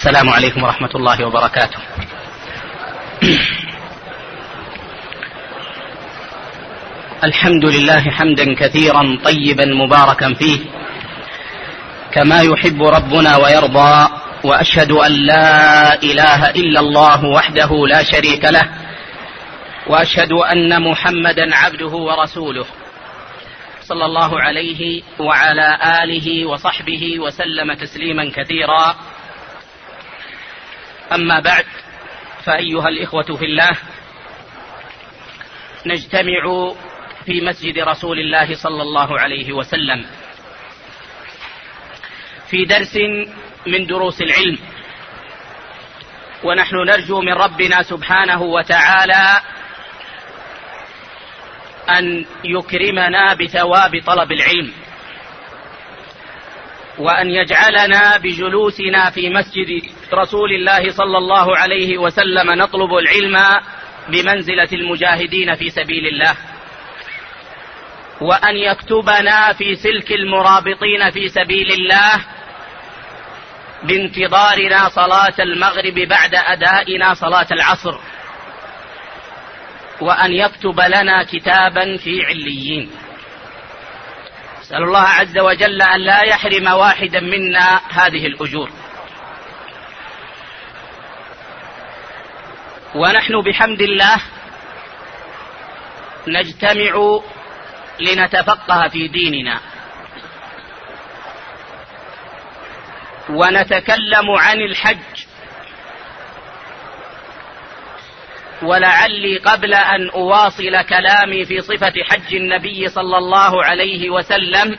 السلام عليكم ورحمة الله وبركاته. الحمد لله حمدا كثيرا طيبا مباركا فيه كما يحب ربنا ويرضى، وأشهد أن لا إله إلا الله وحده لا شريك له، وأشهد أن محمدا عبده ورسوله صلى الله عليه وعلى آله وصحبه وسلم تسليما كثيرا. أما بعد، فأيها الإخوة في الله، نجتمع في مسجد رسول الله صلى الله عليه وسلم في درس من دروس العلم، ونحن نرجو من ربنا سبحانه وتعالى أن يكرمنا بثواب طلب العلم، وأن يجعلنا بجلوسنا في مسجد رسول الله صلى الله عليه وسلم نطلب العلم بمنزلة المجاهدين في سبيل الله، وأن يكتبنا في سلك المرابطين في سبيل الله بانتظارنا صلاة المغرب بعد أدائنا صلاة العصر، وأن يكتب لنا كتابا في عليين. أسأل الله عز وجل أن لا يحرم واحدا منا هذه الأجور. ونحن بحمد الله نجتمع لنتفقه في ديننا، ونتكلم عن الحج. ولعلي قبل أن أواصل كلامي في صفة حج النبي صلى الله عليه وسلم،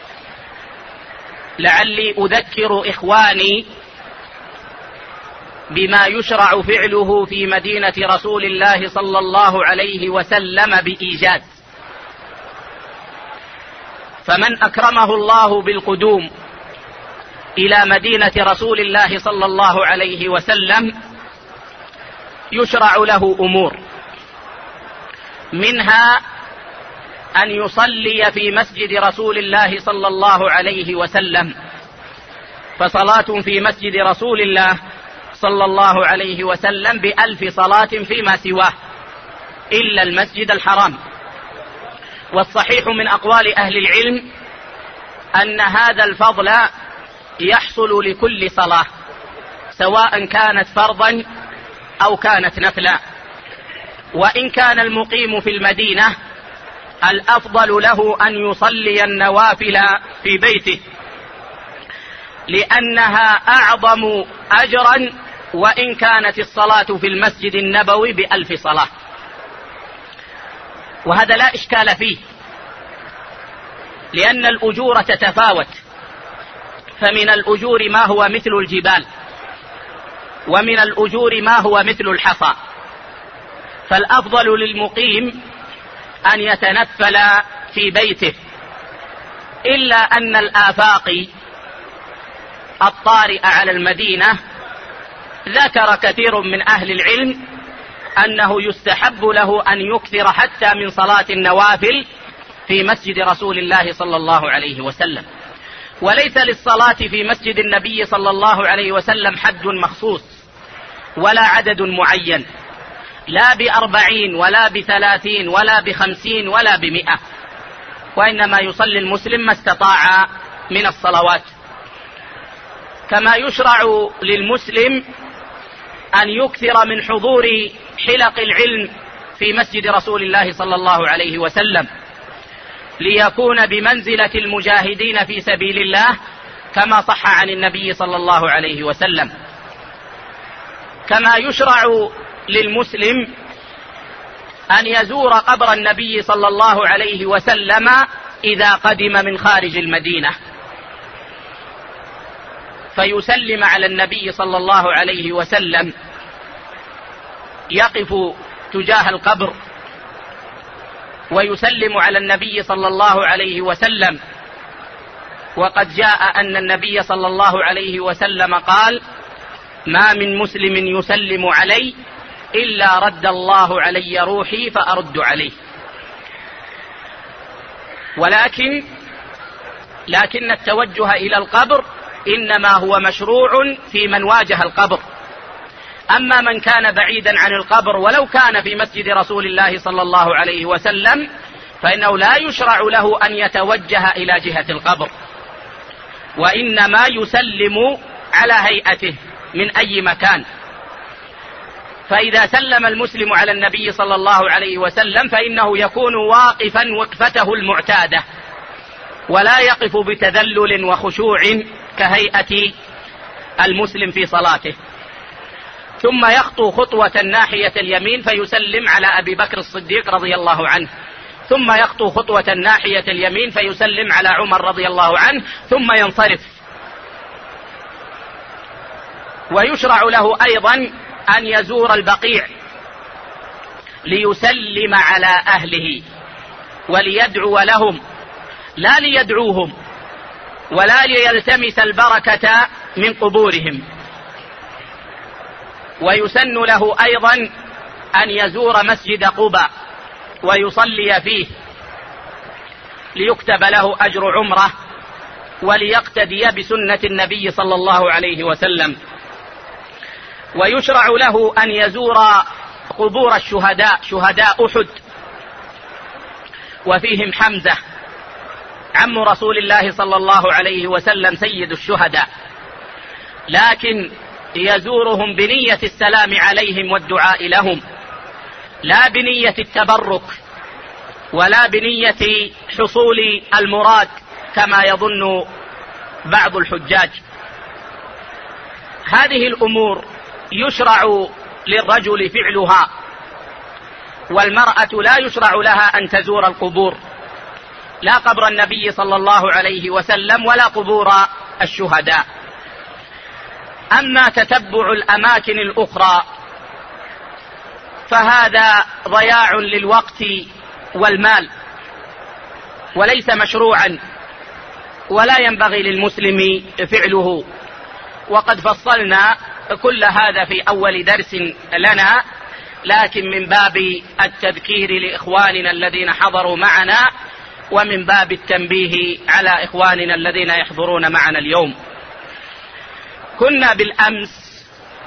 لعلي أذكر إخواني بما يشرع فعله في مدينة رسول الله صلى الله عليه وسلم بإيجاز. فمن أكرمه الله بالقدوم إلى مدينة رسول الله صلى الله عليه وسلم يشرع له أمور، منها أن يصلي في مسجد رسول الله صلى الله عليه وسلم، فصلاة في مسجد رسول الله صلى الله عليه وسلم ب1000 صلاة فيما سواه إلا المسجد الحرام. والصحيح من أقوال أهل العلم أن هذا الفضل يحصل لكل صلاة، سواء كانت فرضا أو كانت نفلا. وإن كان المقيم في المدينة الأفضل له أن يصلي النوافل في بيته، لأنها أعظم أجرا وإن كانت الصلاة في المسجد النبوي ب1000 صلاة. وهذا لا إشكال فيه، لأن الأجور تتفاوت، فمن الأجور ما هو مثل الجبال، ومن الأجور ما هو مثل الحصى. فالأفضل للمقيم أن يتنفل في بيته، إلا أن الآفاقي الطارئ على المدينة ذكر كثير من أهل العلم أنه يستحب له أن يكثر حتى من صلاة النوافل في مسجد رسول الله صلى الله عليه وسلم. وليس للصلاة في مسجد النبي صلى الله عليه وسلم حد مخصوص ولا عدد معين، لا ب40 ولا ب30 ولا ب50 ولا ب100، وإنما يصلي المسلم ما استطاع من الصلوات. كما يشرع للمسلم أن يكثر من حضور حلق العلم في مسجد رسول الله صلى الله عليه وسلم، ليكون بمنزلة المجاهدين في سبيل الله كما صح عن النبي صلى الله عليه وسلم. كما يشرع للمسلم أن يزور قبر النبي صلى الله عليه وسلم إذا قدم من خارج المدينة، فيسلم على النبي صلى الله عليه وسلم، يقف تجاه القبر ويسلم على النبي صلى الله عليه وسلم. وقد جاء أن النبي صلى الله عليه وسلم قال: ما من مسلم يسلم علي إلا رد الله علي روحي فأرد عليه. ولكن التوجه إلى القبر إنما هو مشروع في من واجه القبر. أما من كان بعيدا عن القبر ولو كان في مسجد رسول الله صلى الله عليه وسلم فإنه لا يشرع له أن يتوجه إلى جهة القبر، وإنما يسلم على هيئته من أي مكان. فإذا سلم المسلم على النبي صلى الله عليه وسلم فإنه يكون واقفا وقفته المعتادة، ولا يقف بتذلل وخشوع كهيئة المسلم في صلاته، ثم يخطو خطوة ناحية اليمين فيسلم على أبي بكر الصديق رضي الله عنه، ثم يخطو خطوة ناحية اليمين فيسلم على عمر رضي الله عنه، ثم ينصرف. ويشرع له أيضا أن يزور البقيع ليسلم على أهله وليدعو لهم، لا ليدعوهم ولا ليلتمس البركة من قبورهم. ويسن له أيضا أن يزور مسجد قباء ويصلي فيه ليكتب له أجر عمره وليقتدي بسنة النبي صلى الله عليه وسلم. ويشرع له أن يزور قبور الشهداء، شهداء أحد، وفيهم حمزة عم رسول الله صلى الله عليه وسلم سيد الشهداء، لكن يزورهم بنية السلام عليهم والدعاء لهم، لا بنية التبرك ولا بنية حصول المراد كما يظن بعض الحجاج. هذه الأمور يشرع للرجل فعلها، والمرأة لا يشرع لها أن تزور القبور، لا قبر النبي صلى الله عليه وسلم ولا قبور الشهداء. أما تتبع الأماكن الأخرى فهذا ضياع للوقت والمال وليس مشروعا ولا ينبغي للمسلم فعله، وقد فصلنا كل هذا في أول درس لنا، لكن من باب التذكير لإخواننا الذين حضروا معنا ومن باب التنبيه على إخواننا الذين يحضرون معنا اليوم. كنا بالأمس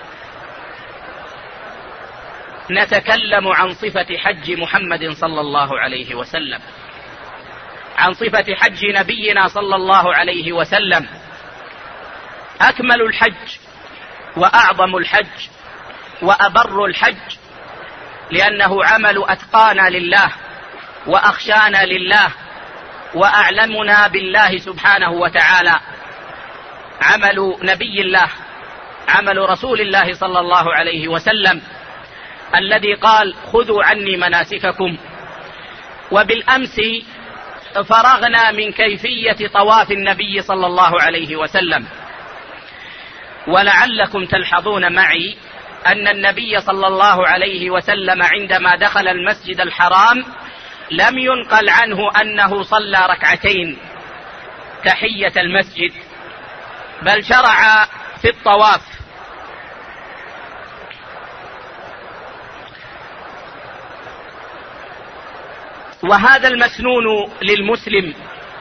نتكلم عن صفة حج محمد صلى الله عليه وسلم، عن صفة حج نبينا صلى الله عليه وسلم، أكمل الحج وأعظم الحج وأبر الحج، لأنه عمل أتقانا لله وأخشانا لله وأعلمنا بالله سبحانه وتعالى. عمل نبي الله، عمل رسول الله صلى الله عليه وسلم الذي قال خذوا عني مناسككم. وبالأمس فرغنا من كيفية طواف النبي صلى الله عليه وسلم، ولعلكم تلحظون معي أن النبي صلى الله عليه وسلم عندما دخل المسجد الحرام لم ينقل عنه أنه صلى ركعتين تحية المسجد، بل شرع في الطواف. وهذا المسنون للمسلم.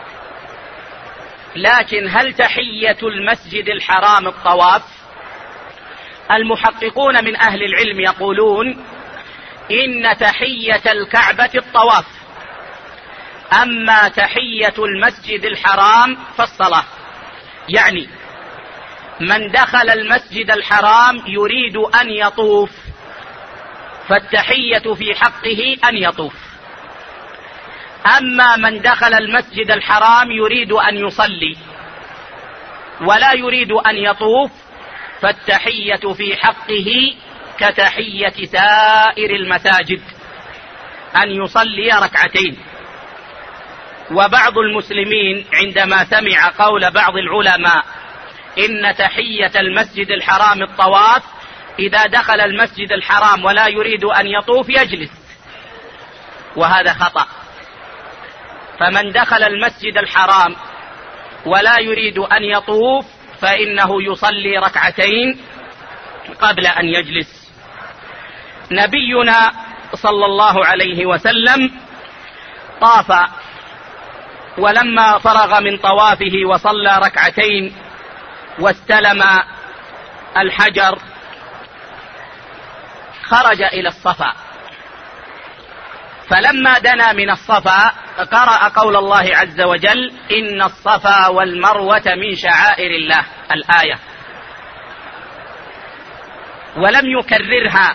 لكن هل تحية المسجد الحرام الطواف؟ المحققون من أهل العلم يقولون إن تحية الكعبة الطواف، أما تحية المسجد الحرام فالصلاة. يعني من دخل المسجد الحرام يريد أن يطوف فالتحية في حقه أن يطوف، أما من دخل المسجد الحرام يريد أن يصلي ولا يريد أن يطوف فالتحية في حقه كتحية سائر المساجد، أن يصلي ركعتين. وبعض المسلمين عندما سمع قول بعض العلماء إن تحية المسجد الحرام الطواف، إذا دخل المسجد الحرام ولا يريد أن يطوف يجلس، وهذا خطأ. فمن دخل المسجد الحرام ولا يريد أن يطوف فإنه يصلي ركعتين قبل أن يجلس. نبينا صلى الله عليه وسلم طاف، ولما فرغ من طوافه وصلى ركعتين واستلم الحجر خرج إلى الصفا، فلما دنا من الصفا قرأ قول الله عز وجل: إن الصفا والمروة من شعائر الله، الآية، ولم يكررها،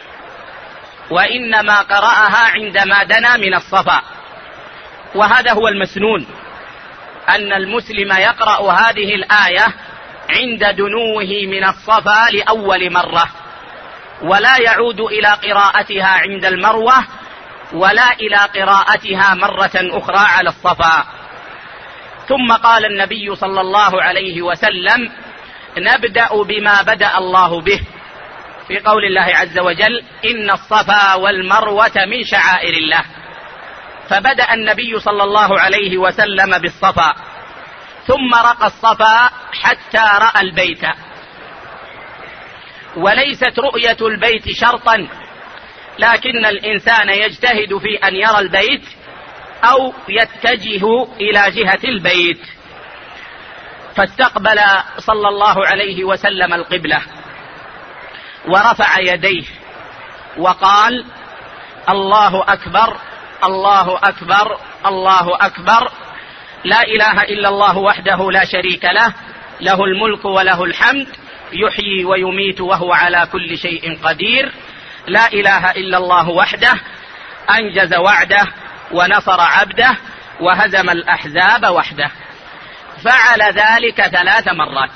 وإنما قرأها عندما دنا من الصفا. وهذا هو المسنون، أن المسلم يقرأ هذه الآية عند دنوه من الصفا لأول مرة، ولا يعود إلى قراءتها عند المروة ولا إلى قراءتها مرة أخرى على الصفا. ثم قال النبي صلى الله عليه وسلم: نبدأ بما بدأ الله به، في قول الله عز وجل: إن الصفا والمروة من شعائر الله. فبدأ النبي صلى الله عليه وسلم بالصفا، ثم رقى الصفا حتى رأى البيت. وليست رؤية البيت شرطا، لكن الإنسان يجتهد في أن يرى البيت أو يتجه إلى جهة البيت. فاستقبل صلى الله عليه وسلم القبلة ورفع يديه وقال: الله أكبر، الله أكبر، الله أكبر، لا إله إلا الله وحده لا شريك له، له الملك وله الحمد، يحيي ويميت وهو على كل شيء قدير، لا إله إلا الله وحده، أنجز وعده ونصر عبده وهزم الأحزاب وحده. فعل ذلك 3 مرات،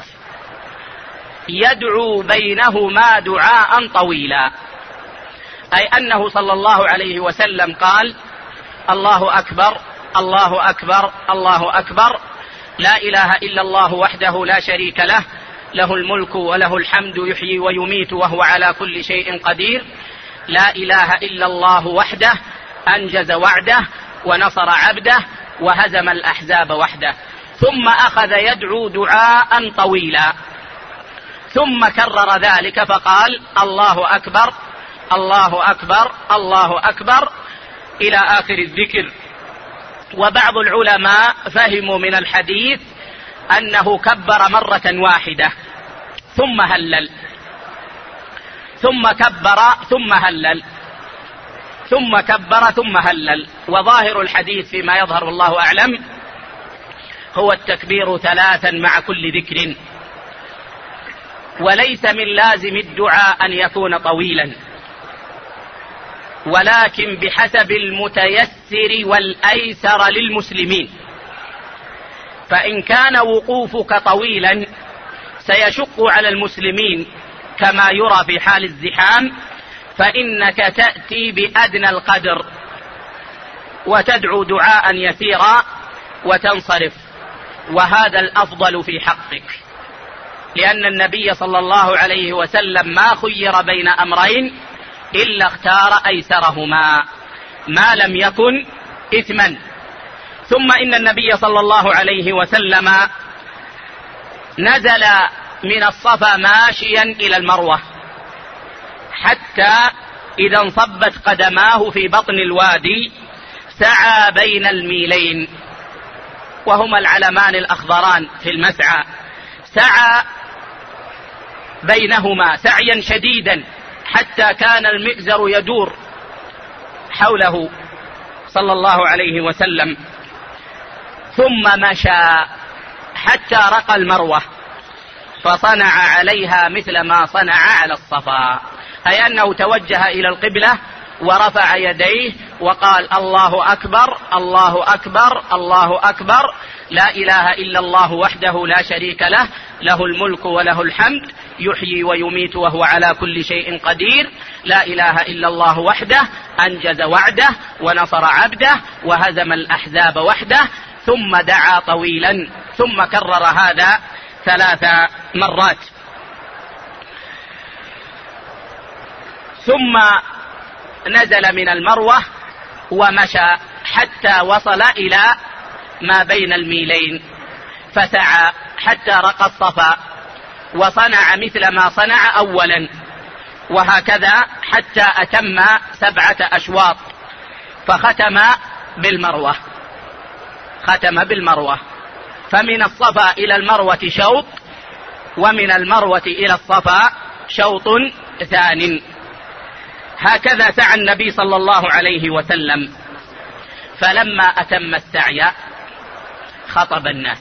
يدعو بينهما دعاء طويلا، أي أنه صلى الله عليه وسلم قال: الله أكبر، الله أكبر، الله أكبر، لا إله إلا الله وحده لا شريك له، له الملك وله الحمد، يحيي ويميت وهو على كل شيء قدير، لا إله إلا الله وحده، أنجز وعده ونصر عبده وهزم الأحزاب وحده. ثم أخذ يدعو دعاء طويلا، ثم كرر ذلك فقال: الله أكبر، الله أكبر، الله أكبر، إلى آخر الذكر. وبعض العلماء فهموا من الحديث أنه كبر مرة واحدة ثم هلل، ثم كبر ثم هلل، ثم كبر ثم هلل. وظاهر الحديث فيما يظهر والله أعلم هو التكبير 3 مع كل ذكر. وليس من لازم الدعاء أن يكون طويلا، ولكن بحسب المتيسر والأيسر للمسلمين. فإن كان وقوفك طويلا سيشق على المسلمين كما يرى في حال الزحام، فإنك تأتي بأدنى القدر وتدعو دعاء يسيرا وتنصرف، وهذا الأفضل في حقك، لأن النبي صلى الله عليه وسلم ما خير بين أمرين إلا اختار أيسرهما ما لم يكن إثما. ثم إن النبي صلى الله عليه وسلم نزل من الصفا ماشيا إلى المروة، حتى إذا انصبت قدماه في بطن الوادي سعى بين الميلين، وهما العلمان الأخضران في المسعى، سعى بينهما سعيا شديدا حتى كان المئزر يدور حوله صلى الله عليه وسلم، ثم مشى حتى رقى المروة فصنع عليها مثل ما صنع على الصفا، أي أنه توجه إلى القبلة ورفع يديه وقال: الله أكبر، الله أكبر، الله أكبر، لا إله إلا الله وحده لا شريك له، له الملك وله الحمد، يحيي ويميت وهو على كل شيء قدير، لا إله إلا الله وحده، أنجز وعده ونصر عبده وهزم الأحزاب وحده. ثم دعا طويلا، ثم كرر هذا 3 مرات. ثم نزل من المروة ومشى حتى وصل إلى ما بين الميلين، فسعى حتى رقى الصفا وصنع مثل ما صنع أولا، وهكذا حتى أتم 7 أشواط، فختم بالمروة، ختم بالمروة. فمن الصفا إلى المروة شوط، ومن المروة إلى الصفا شوط ثان. هكذا سعى النبي صلى الله عليه وسلم. فلما أتم السعي خطب الناس،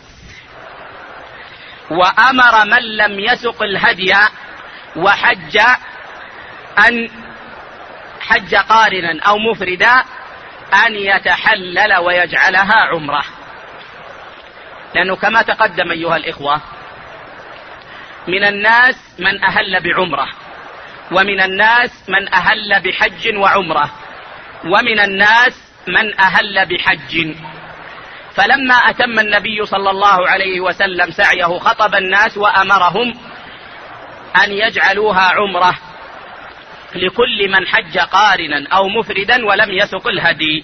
وأمر من لم يسق الهدي وحج أن حج قارنا أو مفردا أن يتحلل ويجعلها عمرة. لأنه كما تقدم أيها الإخوة، من الناس من أهل بعمرة، ومن الناس من أهل بحج وعمرة، ومن الناس من أهل بحج. فلما أتم النبي صلى الله عليه وسلم سعيه خطب الناس وأمرهم أن يجعلوها عمرة لكل من حج قارنا أو مفردا ولم يسق الهدي،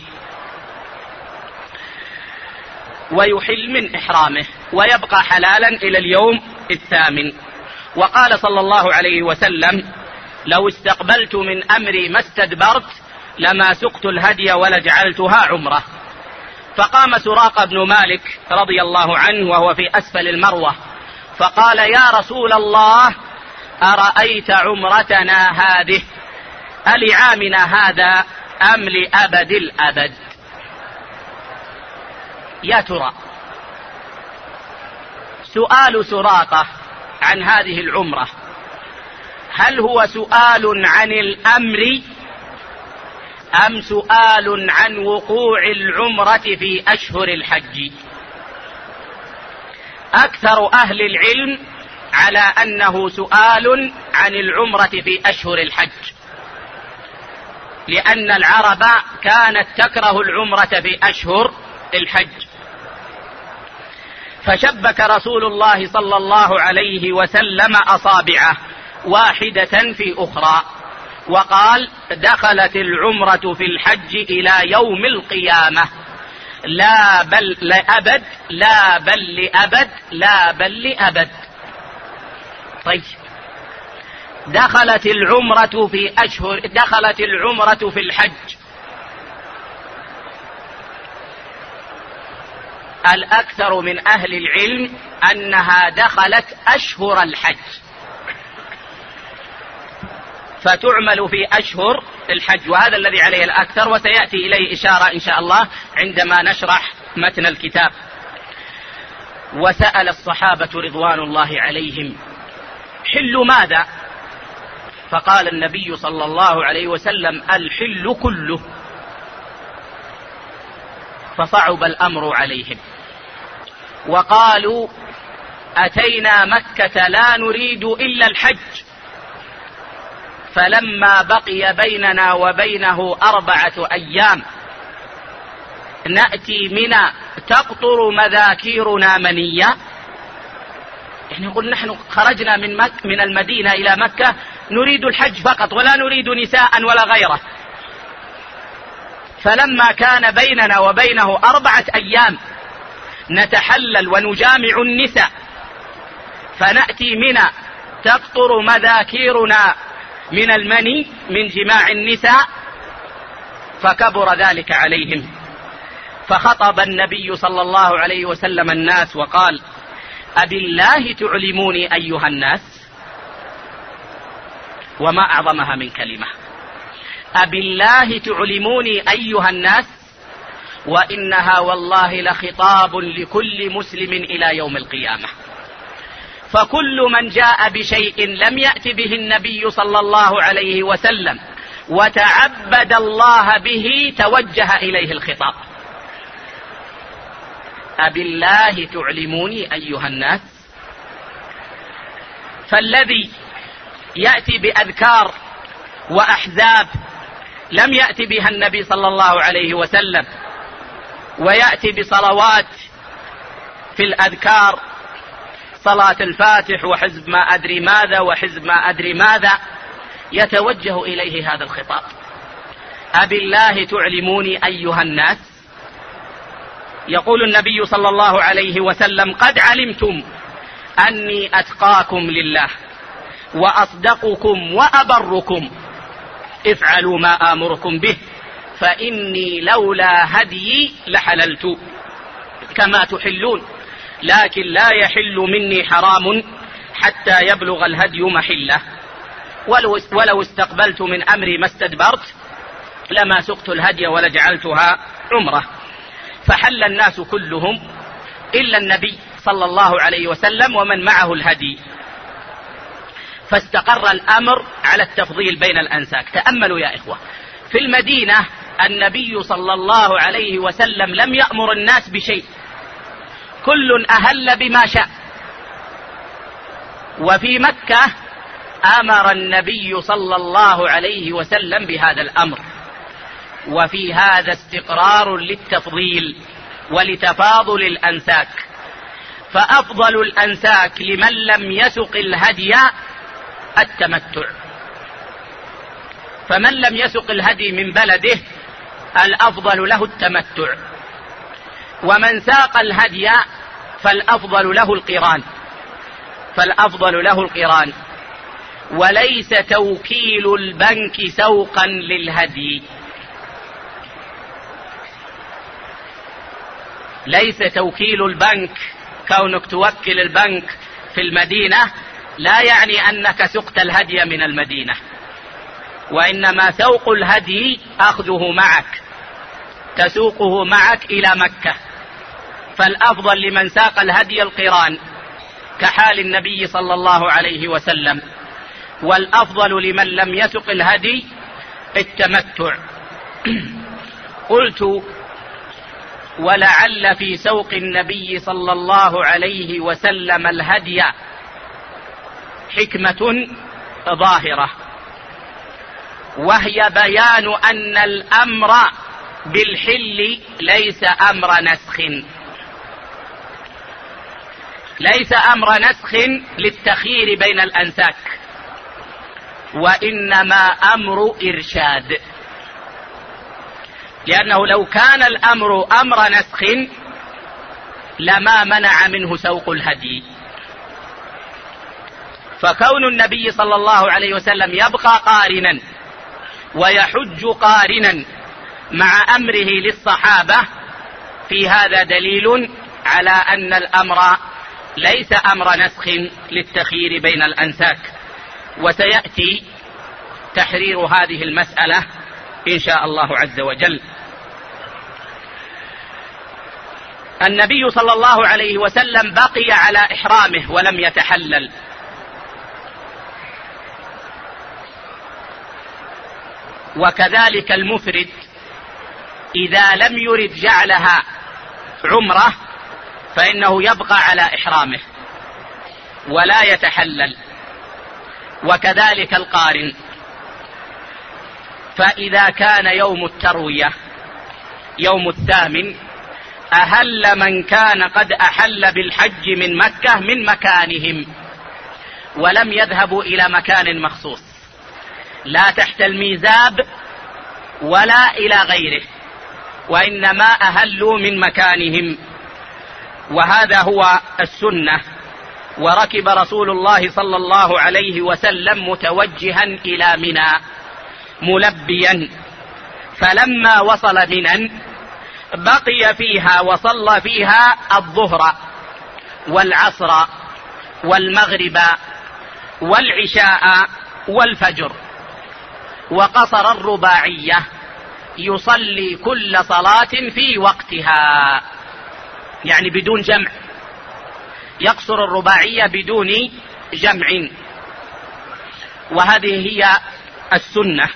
ويحل من إحرامه ويبقى حلالا إلى اليوم الثامن. وقال صلى الله عليه وسلم: لو استقبلت من أمري ما استدبرت لما سقت الهدي ولجعلتها عمرة. فقام سراقة بن مالك رضي الله عنه وهو في أسفل المروة فقال: يا رسول الله، أرأيت عمرتنا هذه ألعامنا هذا أم لأبد الأبد؟ يا ترى سؤال سراقة عن هذه العمرة هل هو سؤال عن الأمر أم سؤال عن وقوع العمرة في أشهر الحج؟ أكثر أهل العلم على أنه سؤال عن العمرة في أشهر الحج، لأن العرب كانت تكره العمرة في أشهر الحج. فشبك رسول الله صلى الله عليه وسلم أصابعه واحدة في أخرى وقال: دخلت العمرة في الحج إلى يوم القيامة، لا بل لأبد، لا بل لأبد، لا بل لأبد. طيب، دخلت العمرة في الحج. الأكثر من أهل العلم أنها دخلت أشهر الحج، فتعمل في أشهر الحج، وهذا الذي عليه الأكثر، وسيأتي إليه إشارة إن شاء الله عندما نشرح متن الكتاب. وسأل الصحابة رضوان الله عليهم: حل ماذا؟ فقال النبي صلى الله عليه وسلم: الحل كله. فصعب الأمر عليهم وقالوا: أتينا مكة لا نريد إلا الحج، فلما بقي بيننا وبينه 4 أيام نأتي منى تقطر مذاكيرنا منية. يعني يقول نحن خرجنا من المدينة إلى مكة نريد الحج فقط ولا نريد نساء ولا غيره، فلما كان بيننا وبينه 4 أيام نتحلل ونجامع النساء، فنأتي منى تقطر مذاكيرنا من المني من جماع النساء، فكبر ذلك عليهم. فخطب النبي صلى الله عليه وسلم الناس وقال: أبالله تعلموني أيها الناس؟ وما أعظمها من كلمة، أبالله تعلموني أيها الناس، وإنها والله لخطاب لكل مسلم إلى يوم القيامة. فكل من جاء بشيء لم يأت به النبي صلى الله عليه وسلم وتعبد الله به توجه إليه الخطاب. أبالله تعلموني أيها الناس؟ فالذي يأتي بأذكار وأحزاب لم يأتي بها النبي صلى الله عليه وسلم، ويأتي بصلوات في الأذكار، صلاة الفاتح وحزب ما أدري ماذا وحزب ما أدري ماذا، يتوجه إليه هذا الخطاب: أبالله تعلموني أيها الناس؟ يقول النبي صلى الله عليه وسلم: قد علمتم أني أتقاكم لله وأصدقكم وأبركم، افعلوا ما آمركم به، فإني لولا هدي لحللت كما تحلون، لكن لا يحل مني حرام حتى يبلغ الهدي محله، ولو استقبلت من أمري ما استدبرت لما سقت الهدي ولجعلتها عمرة. فحل الناس كلهم إلا النبي صلى الله عليه وسلم ومن معه الهدي، فاستقر الأمر على التفضيل بين الأنساك. تأملوا يا إخوة، في المدينة النبي صلى الله عليه وسلم لم يأمر الناس بشيء، كل أهل بما شاء. وفي مكة أمر النبي صلى الله عليه وسلم بهذا الأمر، وفي هذا استقرار للتفضيل ولتفاضل الأنساك. فأفضل الأنساك لمن لم يسق الهدي التمتع، فمن لم يسق الهدي من بلده الأفضل له التمتع، ومن ساق الهدي فالأفضل له القران، وليس توكيل البنك سوقا للهدي، ليس توكيل البنك، كونك توكل البنك في المدينة لا يعني أنك سقت الهدي من المدينة، وإنما سوق الهدي أخذه معك، تسوقه معك إلى مكة. فالأفضل لمن ساق الهدي القران كحال النبي صلى الله عليه وسلم، والأفضل لمن لم يسق الهدي التمتع. قلت: ولعل في سوق النبي صلى الله عليه وسلم الهدي حكمة ظاهرة، وهي بيان أن الأمر بالحل ليس أمر نسخ للتخيير بين الأنساك، وإنما أمر إرشاد. لأنه لو كان الأمر أمر نسخ لما منع منه سوق الهدي. فكون النبي صلى الله عليه وسلم يبقى قارنا ويحج قارنا مع أمره للصحابة في هذا دليل على أن الأمر ليس أمر نسخ للتخيير بين الأنساك. وسيأتي تحرير هذه المسألة إن شاء الله عز وجل. النبي صلى الله عليه وسلم بقي على إحرامه ولم يتحلل، وكذلك المفرد إذا لم يرد جعلها عمرة فإنه يبقى على إحرامه ولا يتحلل، وكذلك القارن. فإذا كان يوم التروية يوم 8 أهل من كان قد أحل بالحج من مكة من مكانهم، ولم يذهبوا إلى مكان مخصوص لا تحت الميزاب ولا إلى غيره، وإنما أهلوا من مكانهم، وهذا هو السنة. وركب رسول الله صلى الله عليه وسلم متوجها إلى منى ملبيا، فلما وصل منى بقي فيها وصلى فيها الظهر والعصر والمغرب والعشاء والفجر، وقصر الرباعية يصلي كل صلاة في وقتها، يعني بدون جمع، يقصر الرباعية بدون جمع، وهذه هي السنة.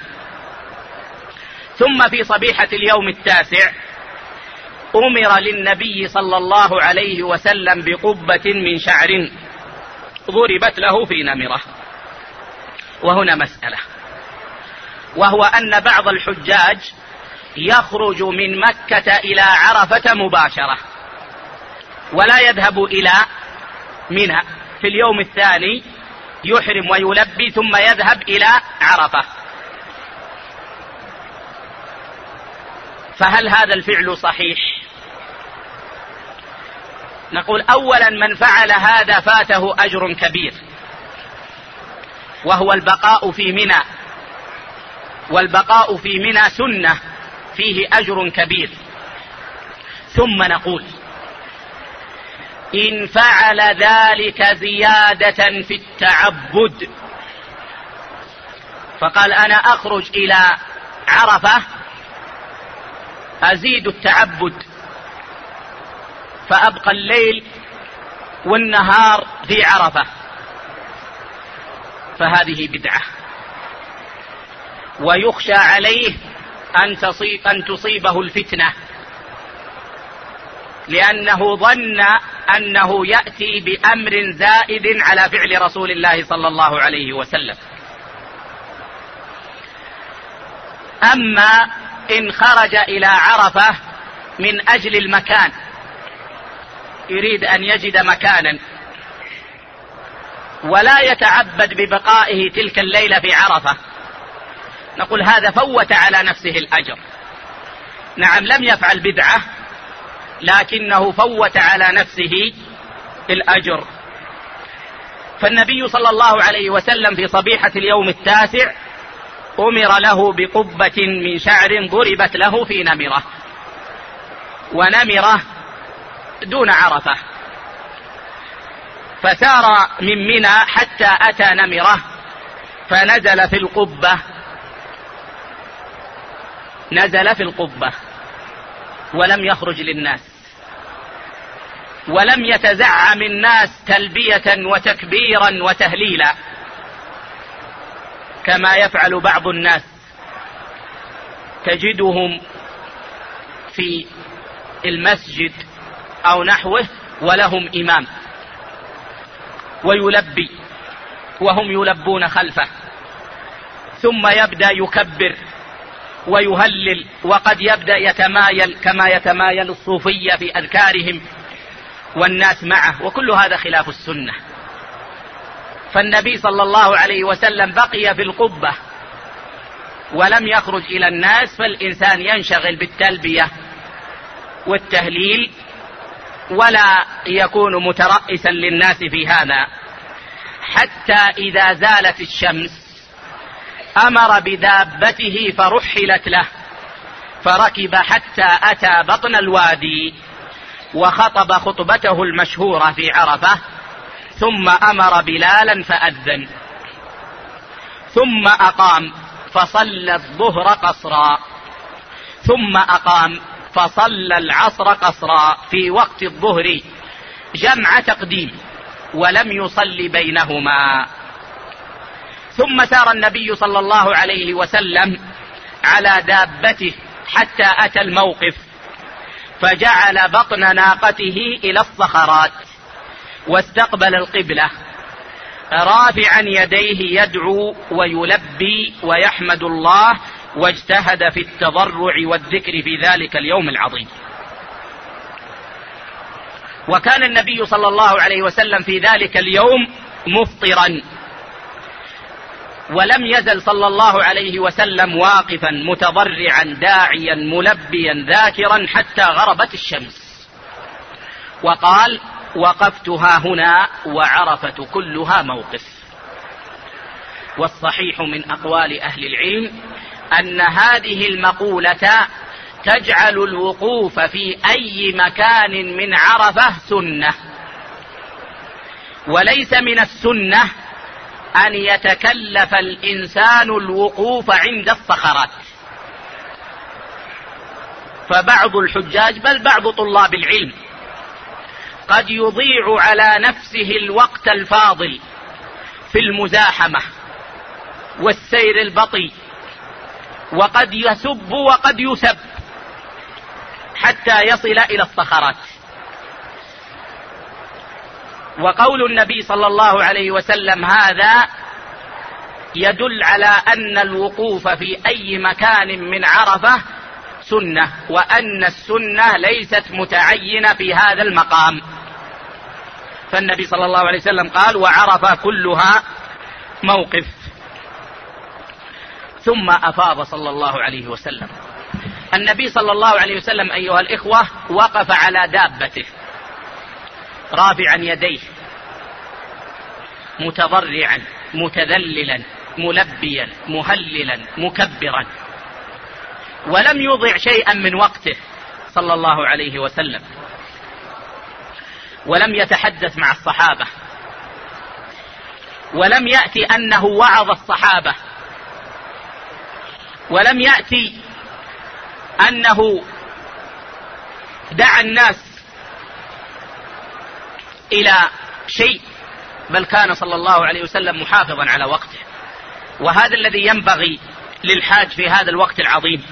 ثم في صبيحة اليوم 9 أمر للنبي صلى الله عليه وسلم بقبة من شعر ضربت له في نمرة. وهنا مسألة، وهو أن بعض الحجاج يخرج من مكة إلى عرفة مباشرة ولا يذهب إلى منى، في اليوم الثاني يحرم ويلبي ثم يذهب إلى عرفة. فهل هذا الفعل صحيح؟ نقول أولا من فعل هذا فاته أجر كبير، وهو البقاء في منى، والبقاء في منى سنة فيه أجر كبير. ثم نقول إن فعل ذلك زيادة في التعبد. فقال أنا أخرج إلى عرفة أزيد التعبد فأبقى الليل والنهار في عرفة، فهذه بدعة، ويخشى عليه أن تصيبه الفتنة، لأنه ظن أنه يأتي بأمر زائد على فعل رسول الله صلى الله عليه وسلم. أما إن خرج إلى عرفة من أجل المكان، يريد أن يجد مكانا ولا يتعبد ببقائه تلك الليلة في عرفة، نقول هذا فوت على نفسه الأجر. نعم لم يفعل بدعة، لكنه فوت على نفسه الأجر. فالنبي صلى الله عليه وسلم في صبيحة اليوم التاسع أمر له بقبة من شعر ضربت له في نمرة، ونمرة دون عرفة، فسار من منى حتى أتى نمرة فنزل في القبة، نزل في القبة ولم يخرج للناس، ولم يتزعم الناس تلبية وتكبيرا وتهليلا كما يفعل بعض الناس، تجدهم في المسجد أو نحوه ولهم إمام ويلبي وهم يلبون خلفه، ثم يبدأ يكبر ويهلل، وقد يبدأ يتمايل كما يتمايل الصوفية في أذكارهم والناس معه، وكل هذا خلاف السنة. فالنبي صلى الله عليه وسلم بقي في القبة ولم يخرج إلى الناس، فالإنسان ينشغل بالتلبية والتهليل ولا يكون مترأسا للناس في هذا، حتى إذا زالت الشمس أمر بدابته فرحلت له، فركب حتى أتى بطن الوادي وخطب خطبته المشهورة في عرفة، ثم أمر بلالا فأذن، ثم أقام فصلى الظهر قصرا، ثم أقام فصلى العصر قصرا في وقت الظهر جمع تقديم، ولم يصل بينهما. ثم سار النبي صلى الله عليه وسلم على دابته حتى أتى الموقف، فجعل بطن ناقته إلى الصخرات واستقبل القبلة، رافعا يديه يدعو ويلبي ويحمد الله، واجتهد في التضرع والذكر في ذلك اليوم العظيم. وكان النبي صلى الله عليه وسلم في ذلك اليوم مفطرا، ولم يزل صلى الله عليه وسلم واقفا متضرعا داعيا ملبيا ذاكرا حتى غربت الشمس، وقال: وقفتها هنا وعرفة كلها موقف. والصحيح من أقوال أهل العلم أن هذه المقولة تجعل الوقوف في أي مكان من عرفة سنة، وليس من السنة أن يتكلف الإنسان الوقوف عند الصخرات. فبعض الحجاج بل بعض طلاب العلم قد يضيع على نفسه الوقت الفاضل في المزاحمة والسير البطيء، وقد يسب وقد يسب حتى يصل إلى الصخرات. وقول النبي صلى الله عليه وسلم هذا يدل على أن الوقوف في أي مكان من عرفة سنة، وأن السنة ليست متعينة في هذا المقام. فالنبي صلى الله عليه وسلم قال: وعرفة كلها موقف. ثم أفاض صلى الله عليه وسلم. النبي صلى الله عليه وسلم أيها الإخوة وقف على دابته رافعا يديه متضرعا متذللا ملبيا مهللا مكبرا، ولم يضع شيئا من وقته صلى الله عليه وسلم. ولم يتحدث مع الصحابة، ولم يأتي أنه وعظ الصحابة، ولم يأتي أنه دعا الناس إلى شيء، بل كان صلى الله عليه وسلم محافظا على وقته، وهذا الذي ينبغي للحاج في هذا الوقت العظيم.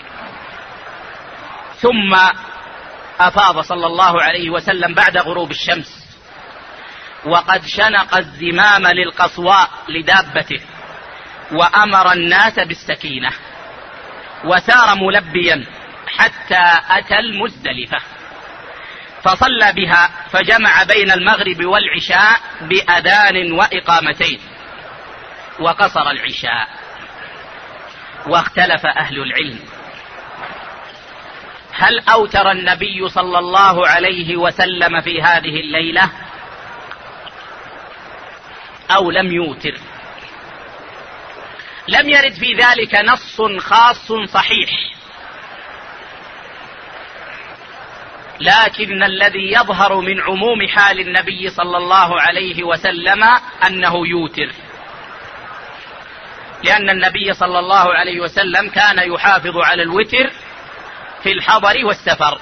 ثم أفاض صلى الله عليه وسلم بعد غروب الشمس، وقد شنق الزمام للقصواء لدابته، وأمر الناس بالسكينة، وسار ملبيا حتى أتى المزدلفة، فصلى بها، فجمع بين المغرب والعشاء بأذان وإقامتين، وقصر العشاء. واختلف أهل العلم هل أوتر النبي صلى الله عليه وسلم في هذه الليلة أو لم يوتر. لم يرد في ذلك نص خاص صحيح، لكن الذي يظهر من عموم حال النبي صلى الله عليه وسلم أنه يوتر، لأن النبي صلى الله عليه وسلم كان يحافظ على الوتر في الحضر والسفر.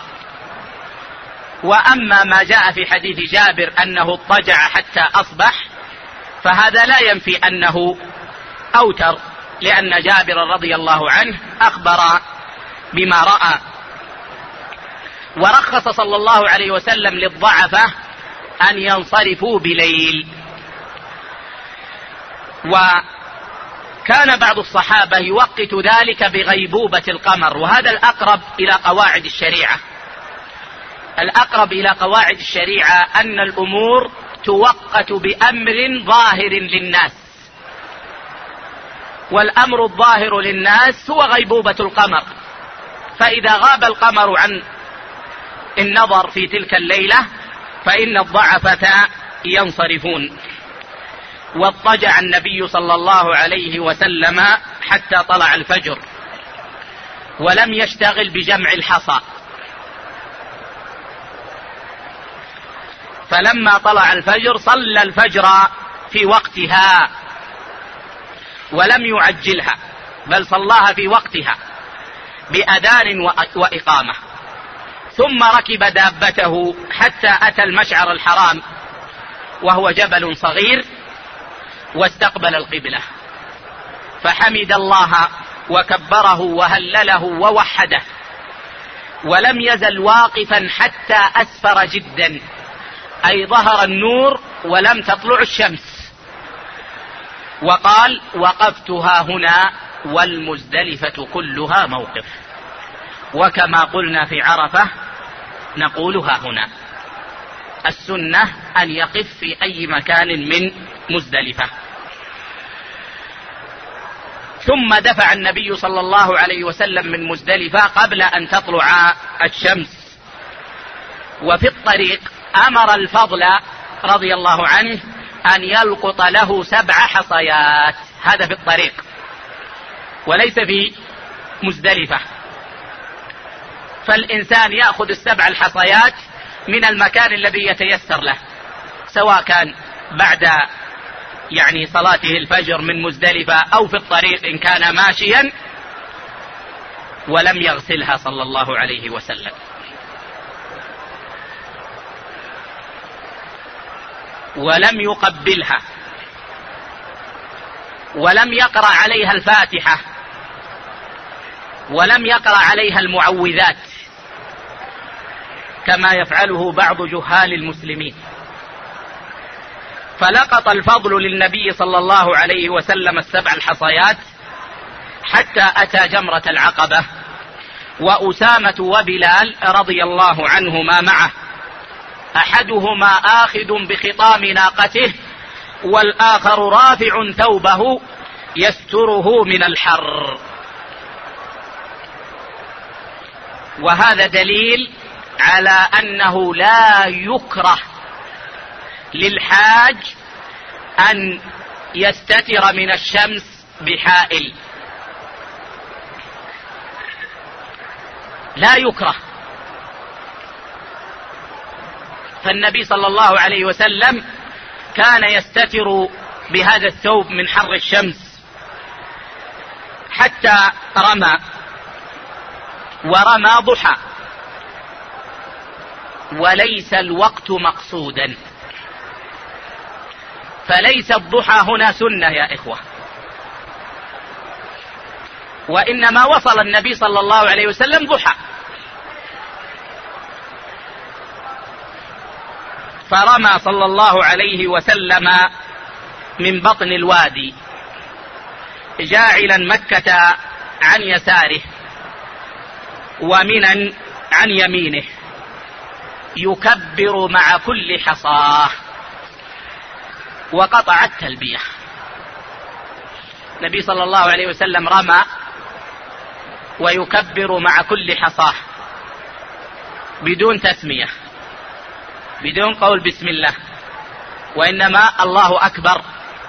وأما ما جاء في حديث جابر أنه اضطجع حتى أصبح، فهذا لا ينفي أنه أوتر، لأن جابر رضي الله عنه أخبر بما رأى. ورخص صلى الله عليه وسلم للضعفة أن ينصرفوا بليل. وكان بعض الصحابة يوقت ذلك بغيبوبة القمر، وهذا الأقرب إلى قواعد الشريعة. الأقرب إلى قواعد الشريعة أن الأمور توقت بأمر ظاهر للناس، والأمر الظاهر للناس هو غيبوبة القمر. فإذا غاب القمر عن النظر في تلك الليلة فإن الضعفة ينصرفون. واضطجع النبي صلى الله عليه وسلم حتى طلع الفجر، ولم يشتغل بجمع الحصى. فلما طلع الفجر صلى الفجر في وقتها ولم يعجلها، بل صلاها في وقتها بأذان وإقامة. ثم ركب دابته حتى أتى المشعر الحرام، وهو جبل صغير، واستقبل القبلة، فحمد الله وكبره وهلله ووحده، ولم يزل واقفا حتى أسفر جدا، أي ظهر النور ولم تطلع الشمس. وقال: وقفتها هنا والمزدلفة كلها موقف، وكما قلنا في عرفة نقولها هنا. السنة أن يقف في أي مكان من مزدلفة. ثم دفع النبي صلى الله عليه وسلم من مزدلفة قبل أن تطلع الشمس. وفي الطريق أمر الفضل رضي الله عنه أن يلقط له 7 حصيات، هذا في الطريق وليس في مزدلفة. فالإنسان يأخذ 7 الحصيات من المكان الذي يتيسر له، سواء كان بعد صلاته الفجر من مزدلفة أو في الطريق إن كان ماشيا. ولم يغسلها صلى الله عليه وسلم، ولم يقبلها، ولم يقرأ عليها الفاتحة، ولم يقرأ عليها المعوذات كما يفعله بعض جهال المسلمين. فلقط الفضل للنبي صلى الله عليه وسلم 7 الحصيات حتى أتى جمرة العقبة، وأسامة وبلال رضي الله عنهما معه، أحدهما آخذ بخطام ناقته، والآخر رافع ثوبه يستره من الحر. وهذا دليل على أنه لا يكره للحاج أن يستتر من الشمس بحائل، لا يكره. فالنبي صلى الله عليه وسلم كان يستتر بهذا الثوب من حر الشمس حتى رمى، ورمى ضحى، وليس الوقت مقصودا، فليس الضحى هنا سنة يا إخوة، وإنما وصل النبي صلى الله عليه وسلم ضحى، فرمى صلى الله عليه وسلم من بطن الوادي جاعلا مكة عن يساره ومنى عن يمينه، يكبر مع كل حصاه، وقطع التلبية. النبي صلى الله عليه وسلم رمى ويكبر مع كل حصاه بدون تسمية، بدون قول بسم الله، وإنما الله أكبر،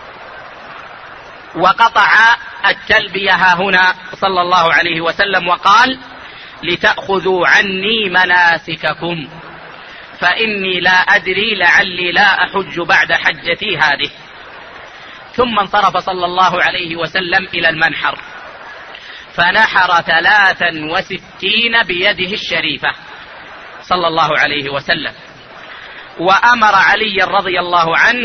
وقطع التلبية هنا صلى الله عليه وسلم وقال: لتأخذوا عني مناسككم فإني لا أدري لعلي لا أحج بعد حجتي هذه. ثم انصرف صلى الله عليه وسلم إلى المنحر، فنحر 63 بيده الشريفة صلى الله عليه وسلم، وأمر علي رضي الله عنه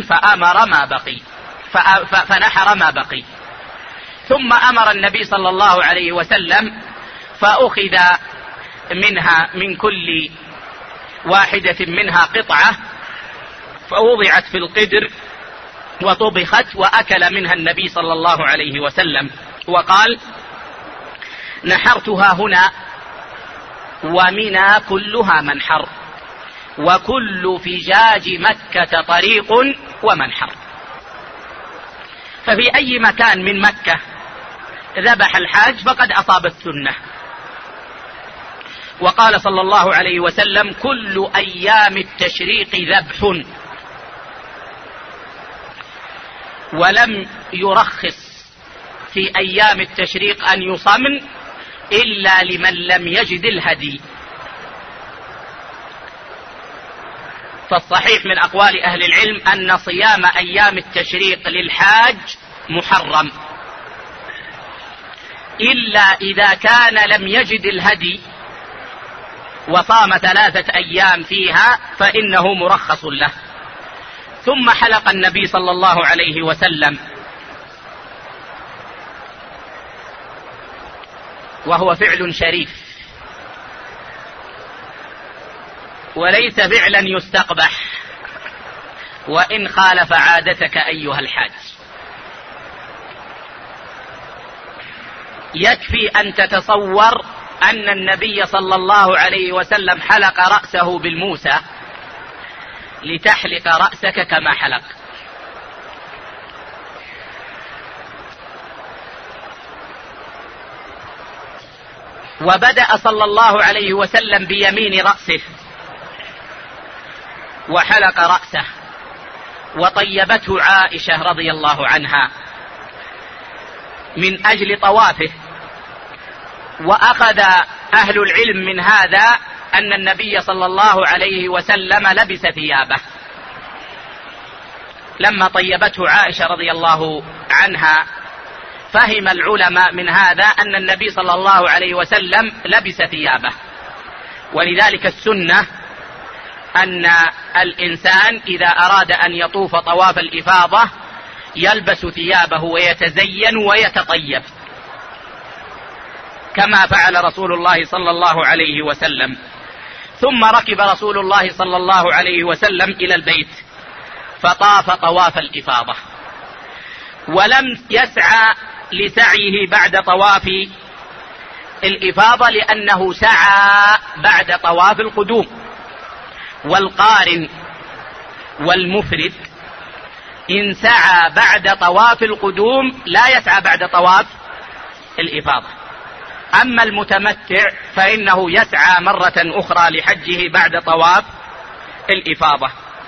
فنحر ما بقي. ثم أمر النبي صلى الله عليه وسلم فأخذ منها من كل واحدة منها قطعة، فوضعت في القدر وطبخت، وأكل منها النبي صلى الله عليه وسلم، وقال: نحرتها هنا ومنى كلها منحر، وكل فجاج مكة طريق ومنحر. ففي أي مكان من مكة ذبح الحاج فقد أصاب السنة. وقال صلى الله عليه وسلم: كل أيام التشريق ذبح، ولم يرخص في أيام التشريق أن يصمن إلا لمن لم يجد الهدي. فالصحيح من أقوال أهل العلم أن صيام أيام التشريق للحاج محرم، إلا إذا كان لم يجد الهدي وصام 3 أيام فيها فإنه مرخص له. ثم حلق النبي صلى الله عليه وسلم، وهو فعل شريف وليس فعلا يستقبح، وإن خالف عادتك أيها الحاج. يكفي أن تتصور أن النبي صلى الله عليه وسلم حلق رأسه بالموسى لتحلق رأسك كما حلق. وبدأ صلى الله عليه وسلم بيمين رأسه وحلق رأسه، وطيبته عائشة رضي الله عنها من أجل طوافه. وأخذ أهل العلم من هذا أن النبي صلى الله عليه وسلم لبس ثيابه. لما طيبته عائشة رضي الله عنها فهم العلماء من هذا أن النبي صلى الله عليه وسلم لبس ثيابه. ولذلك السنة أن الإنسان إذا أراد أن يطوف طواف الإفاضة يلبس ثيابه ويتزين ويتطيب، كما فعل رسول الله صلى الله عليه وسلم. ثم ركب رسول الله صلى الله عليه وسلم إلى البيت فطاف طواف الإفاضة، ولم يسعى لسعيه بعد طواف الإفاضة لأنه سعى بعد طواف القدوم. والقارن والمفرد إن سعى بعد طواف القدوم لا يسعى بعد طواف الإفاضة. أما المتمتع فإنه يسعى مرة أخرى لحجه بعد طواف الإفاضة.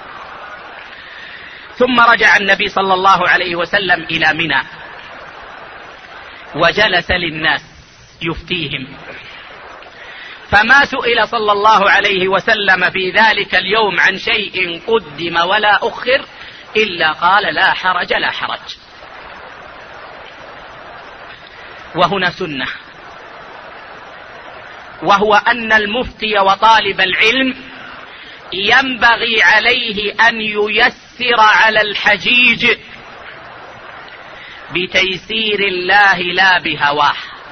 ثم رجع النبي صلى الله عليه وسلم إلى منى وجلس للناس يفتيهم، فما سئل صلى الله عليه وسلم في ذلك اليوم عن شيء قدم ولا أخر إلا قال لا حرج لا حرج. وهنا سنة، وهو أن المفتي وطالب العلم ينبغي عليه أن ييسر على الحجيج بتيسير الله لا بهواه،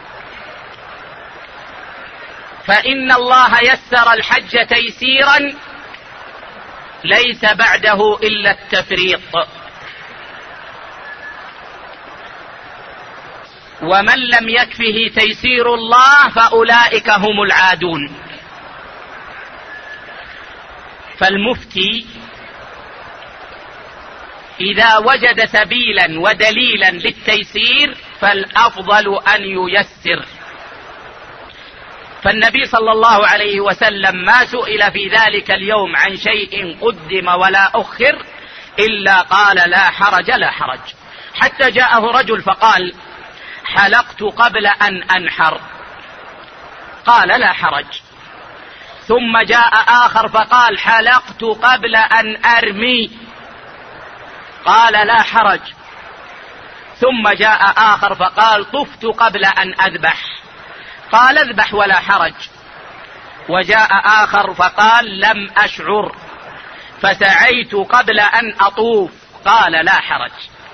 فإن الله يسر الحج تيسيرا ليس بعده إلا التفريط. ومن لم يكفه تيسير الله فأولئك هم العادون. فالمفتي إذا وجد سبيلا ودليلا للتيسير فالأفضل أن ييسر. فالنبي صلى الله عليه وسلم ما سئل في ذلك اليوم عن شيء قدم ولا أخر إلا قال لا حرج لا حرج، حتى جاءه رجل فقال حلقت قبل أن أنحر، قال لا حرج. ثم جاء آخر فقال حلقت قبل أن أرمي، قال لا حرج. ثم جاء آخر فقال طفت قبل أن أذبح، قال اذبح ولا حرج. وجاء آخر فقال لم أشعر فسعيت قبل أن أطوف، قال لا حرج.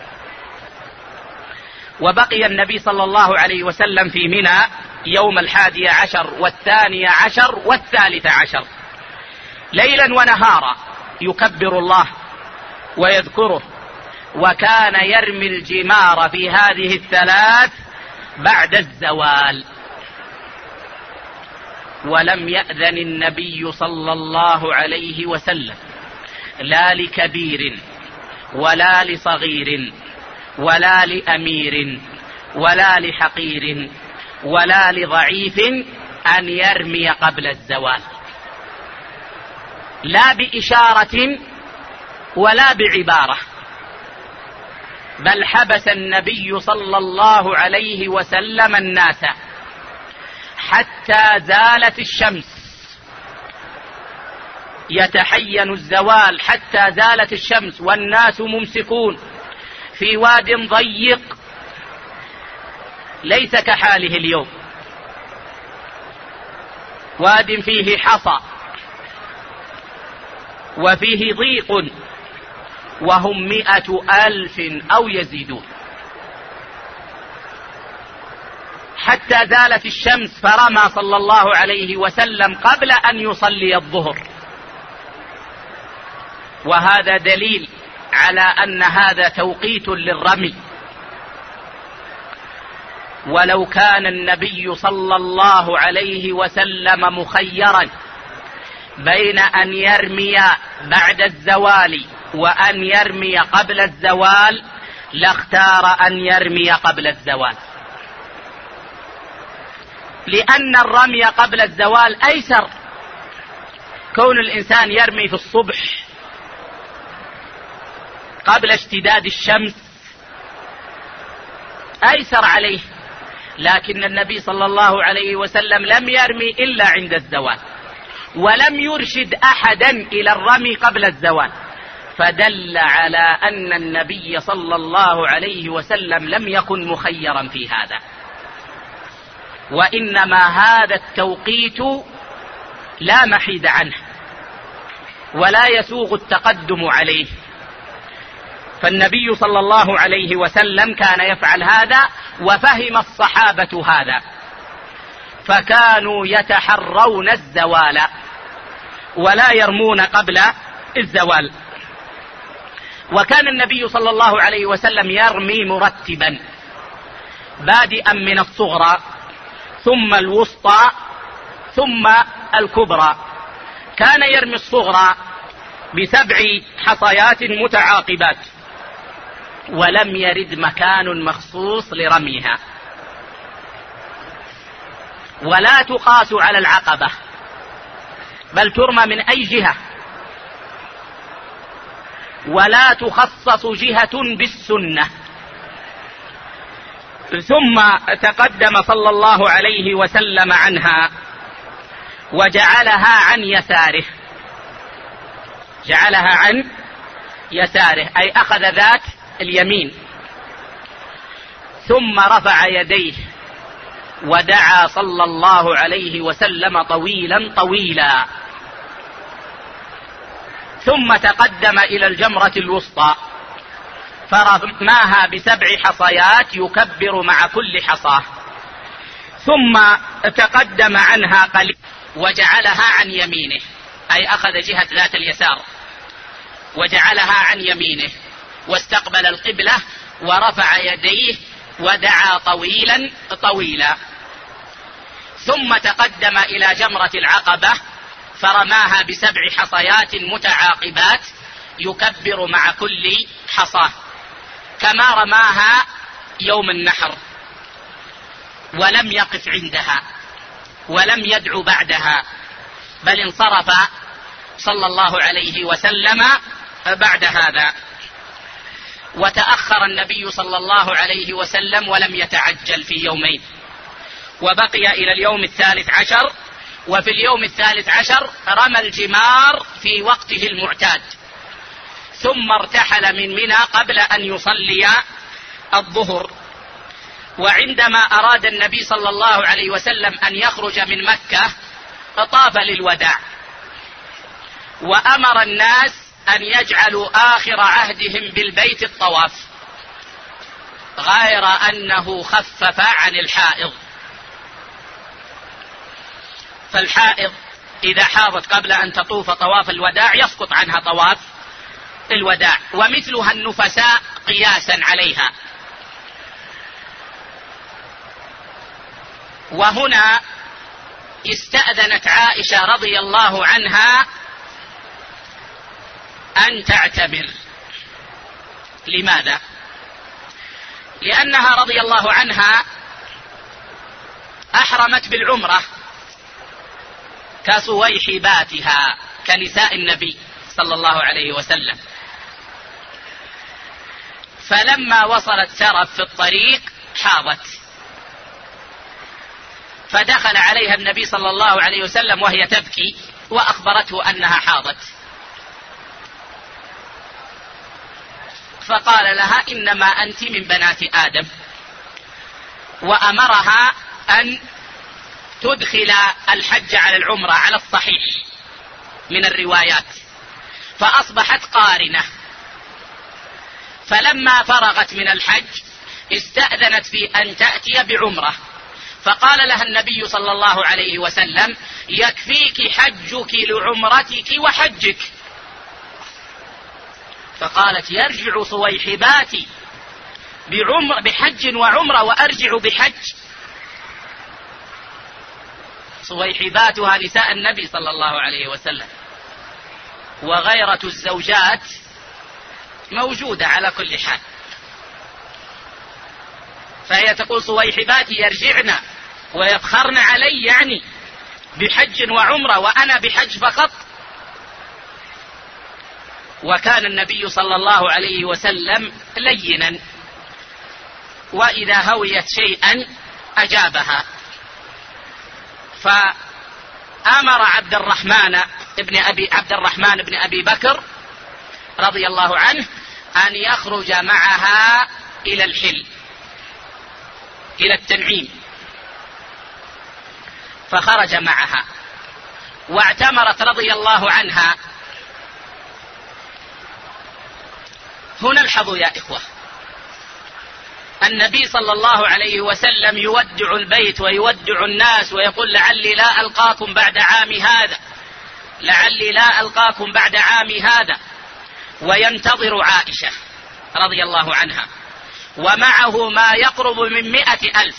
وبقي النبي صلى الله عليه وسلم في منى يوم 11 و12 و13 ليلا ونهارا يكبر الله ويذكره، وكان يرمي الجمار في هذه الثلاث بعد الزوال. ولم يأذن النبي صلى الله عليه وسلم لا لكبير ولا لصغير ولا لأمير ولا لحقير ولا لضعيف أن يرمي قبل الزوال، لا بإشارة ولا بعبارة، بل حبس النبي صلى الله عليه وسلم الناس حتى زالت الشمس، يتحين الزوال حتى زالت الشمس والناس ممسكون في واد ضيق ليس كحاله اليوم، واد فيه حصى وفيه ضيق، وهم 100,000 أو يزيدون، حتى زالت الشمس فرمى صلى الله عليه وسلم قبل أن يصلي الظهر. وهذا دليل على أن هذا توقيت للرمي. ولو كان النبي صلى الله عليه وسلم مخيرا بين أن يرمي بعد الزوال وأن يرمي قبل الزوال لاختار أن يرمي قبل الزوال، لأن الرمي قبل الزوال أيسر. كون الإنسان يرمي في الصبح قبل اشتداد الشمس أيسر عليه، لكن النبي صلى الله عليه وسلم لم يرمي إلا عند الزوال، ولم يرشد أحدا إلى الرمي قبل الزوال، فدل على أن النبي صلى الله عليه وسلم لم يكن مخيرا في هذا، وإنما هذا التوقيت لا محيد عنه ولا يسوغ التقدم عليه. فالنبي صلى الله عليه وسلم كان يفعل هذا، وفهم الصحابة هذا، فكانوا يتحرون الزوال ولا يرمون قبل الزوال. وكان النبي صلى الله عليه وسلم يرمي مرتبا، بادئا من الصغرى ثم الوسطى ثم الكبرى. كان يرمي الصغرى ب7 حصيات متعاقبات، ولم يرد مكان مخصوص لرميها، ولا تقاس على العقبة، بل ترمى من أي جهة، ولا تخصص جهة بالسنة. ثم تقدم صلى الله عليه وسلم عنها وجعلها عن يساره، جعلها عن يساره أي أخذ ذات اليمين، ثم رفع يديه ودعا صلى الله عليه وسلم طويلا طويلا، ثم تقدم إلى الجمرة الوسطى فرماها ب7 حصيات يكبر مع كل حصاة، ثم تقدم عنها قليلا وجعلها عن يمينه أي أخذ جهة ذات اليسار وجعلها عن يمينه واستقبل القبلة ورفع يديه ودعا طويلا طويلا، ثم تقدم إلى جمرة العقبة فرماها ب7 حصيات متعاقبات يكبر مع كل حصاة كما رماها يوم النحر، ولم يقف عندها ولم يدعو بعدها، بل انصرف صلى الله عليه وسلم بعد هذا. وتأخر النبي صلى الله عليه وسلم ولم يتعجل في يومين، وبقي إلى اليوم 13، وفي اليوم 13 رمى الجمار في وقته المعتاد، ثم ارتحل من منى قبل أن يصلي الظهر. وعندما أراد النبي صلى الله عليه وسلم أن يخرج من مكة طاف للوداع، وأمر الناس أن يجعلوا آخر عهدهم بالبيت الطواف، غير أنه خفف عن الحائض، فالحائض إذا حاضت قبل أن تطوف طواف الوداع يسقط عنها طواف الوداع، ومثلها النفساء قياسا عليها. وهنا استأذنت عائشة رضي الله عنها أن تعتمر. لماذا؟ لأنها رضي الله عنها أحرمت بالعمرة كسويحباتها كنساء النبي صلى الله عليه وسلم، فلما وصلت سرف في الطريق حاضت، فدخل عليها النبي صلى الله عليه وسلم وهي تبكي وأخبرته أنها حاضت، فقال لها إنما أنت من بنات آدم، وأمرها أن تدخل الحج على العمرة على الصحيح من الروايات، فأصبحت قارنة. فلما فرغت من الحج استأذنت في أن تأتي بعمرة، فقال لها النبي صلى الله عليه وسلم يكفيك حجك لعمرتك وحجك، فقالت يرجع صويحباتي بحج وعمرة وأرجع بحج؟ صويحباتها نساء النبي صلى الله عليه وسلم، وغيرة الزوجات موجودة على كل حال، فهي تقول صويحباتي يرجعن ويفخرن علي يعني بحج وعمرة وأنا بحج فقط. وكان النبي صلى الله عليه وسلم لينا، وإذا هويت شيئا أجابها، فأمر عبد الرحمن بن أبي بكر رضي الله عنه أن يخرج معها إلى الحل إلى التنعيم، فخرج معها واعتمرت رضي الله عنها. هنا الحظ يا إخوة، النبي صلى الله عليه وسلم يودع البيت ويودع الناس ويقول لعلي لا ألقاكم بعد عامي هذا، لعلي لا ألقاكم بعد عامي هذا، وينتظر عائشة رضي الله عنها، ومعه ما يقرب من 100,000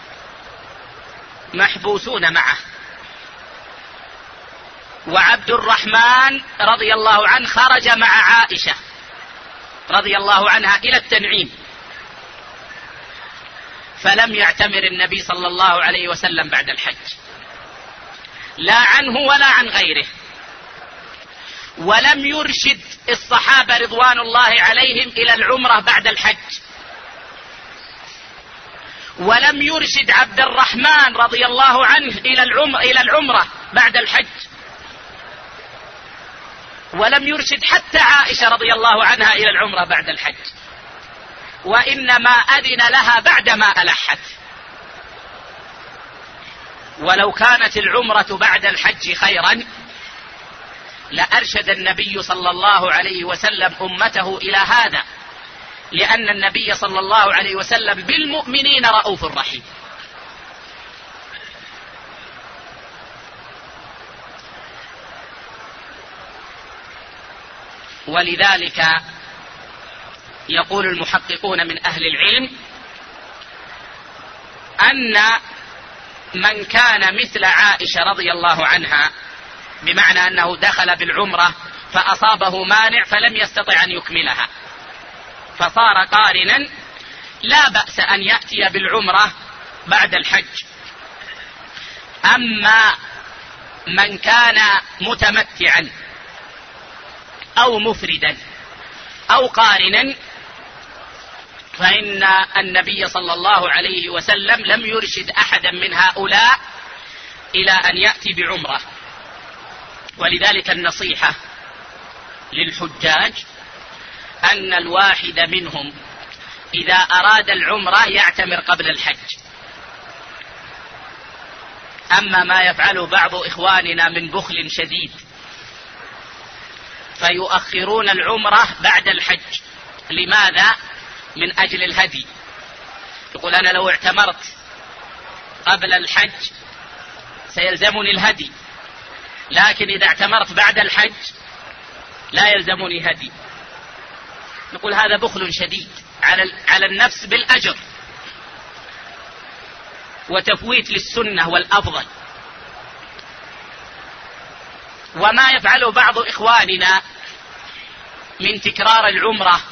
محبوسون معه. وعبد الرحمن رضي الله عنه خرج مع عائشة رضي الله عنها إلى التنعيم، فلم يعتمر النبي صلى الله عليه وسلم بعد الحج، لا عنه ولا عن غيره، ولم يرشد الصحابة رضوان الله عليهم إلى العمرة بعد الحج، ولم يرشد عبد الرحمن رضي الله عنه إلى العمرة بعد الحج، ولم يرشد حتى عائشة رضي الله عنها إلى العمرة بعد الحج، وإنما أذن لها بعدما ألحت. ولو كانت العمرة بعد الحج خيرا لأرشد النبي صلى الله عليه وسلم أمته إلى هذا، لأن النبي صلى الله عليه وسلم بالمؤمنين رؤوف رحيم. ولذلك يقول المحققون من أهل العلم أن من كان مثل عائشة رضي الله عنها، بمعنى أنه دخل بالعمرة فأصابه مانع فلم يستطع أن يكملها فصار قارنا، لا بأس أن يأتي بالعمرة بعد الحج. أما من كان متمتعا أو مفردا أو قارنا فإن النبي صلى الله عليه وسلم لم يرشد أحدا من هؤلاء إلى أن يأتي بعمرة. ولذلك النصيحة للحجاج أن الواحد منهم إذا أراد العمرة يعتمر قبل الحج. أما ما يفعله بعض إخواننا من بخل شديد فيؤخرون العمرة بعد الحج. لماذا؟ من أجل الهدي. يقول أنا لو اعتمرت قبل الحج سيلزمني الهدي، لكن إذا اعتمرت بعد الحج لا يلزمني هدي. نقول هذا بخل شديد على النفس بالأجر وتفويت للسنة والأفضل. وما يفعله بعض إخواننا من تكرار العمرة،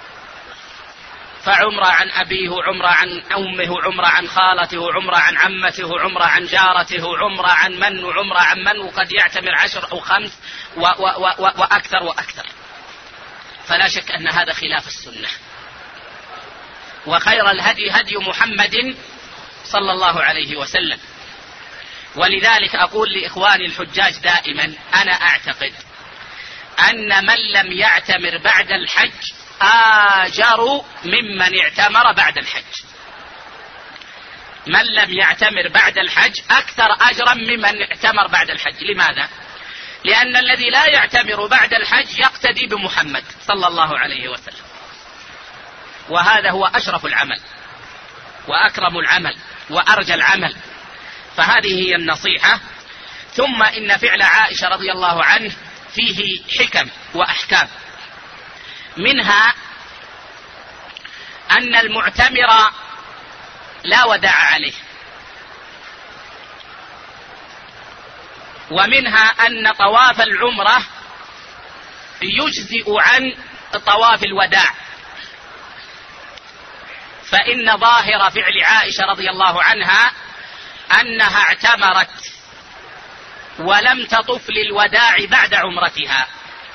فعمرة عن أبيه، عمرة عن أمه، عمرة عن خالته، عمرة عن عمته، عمرة عن جارته، عمرة عن من وعمرة عن من، وقد يعتمر 10 أو 5 وأكثر وأكثر. فلا شك أن هذا خلاف السنة، وخير الهدي هدي محمد صلى الله عليه وسلم. ولذلك أقول لإخواني الحجاج دائما أنا أعتقد أن من لم يعتمر بعد الحج آجر ممن اعتمر بعد الحج. من لم يعتمر بعد الحج أكثر أجرا ممن اعتمر بعد الحج. لماذا؟ لأن الذي لا يعتمر بعد الحج يقتدي بمحمد صلى الله عليه وسلم، وهذا هو أشرف العمل وأكرم العمل وأرجى العمل. فهذه هي النصيحة. ثم إن فعل عائشة رضي الله عنه فيه حكم وأحكام، منها أن المعتمر لا وداع عليه، ومنها أن طواف العمرة يجزئ عن طواف الوداع. فإن ظاهر فعل عائشة رضي الله عنها أنها اعتمرت ولم تطف للوداع بعد عمرتها،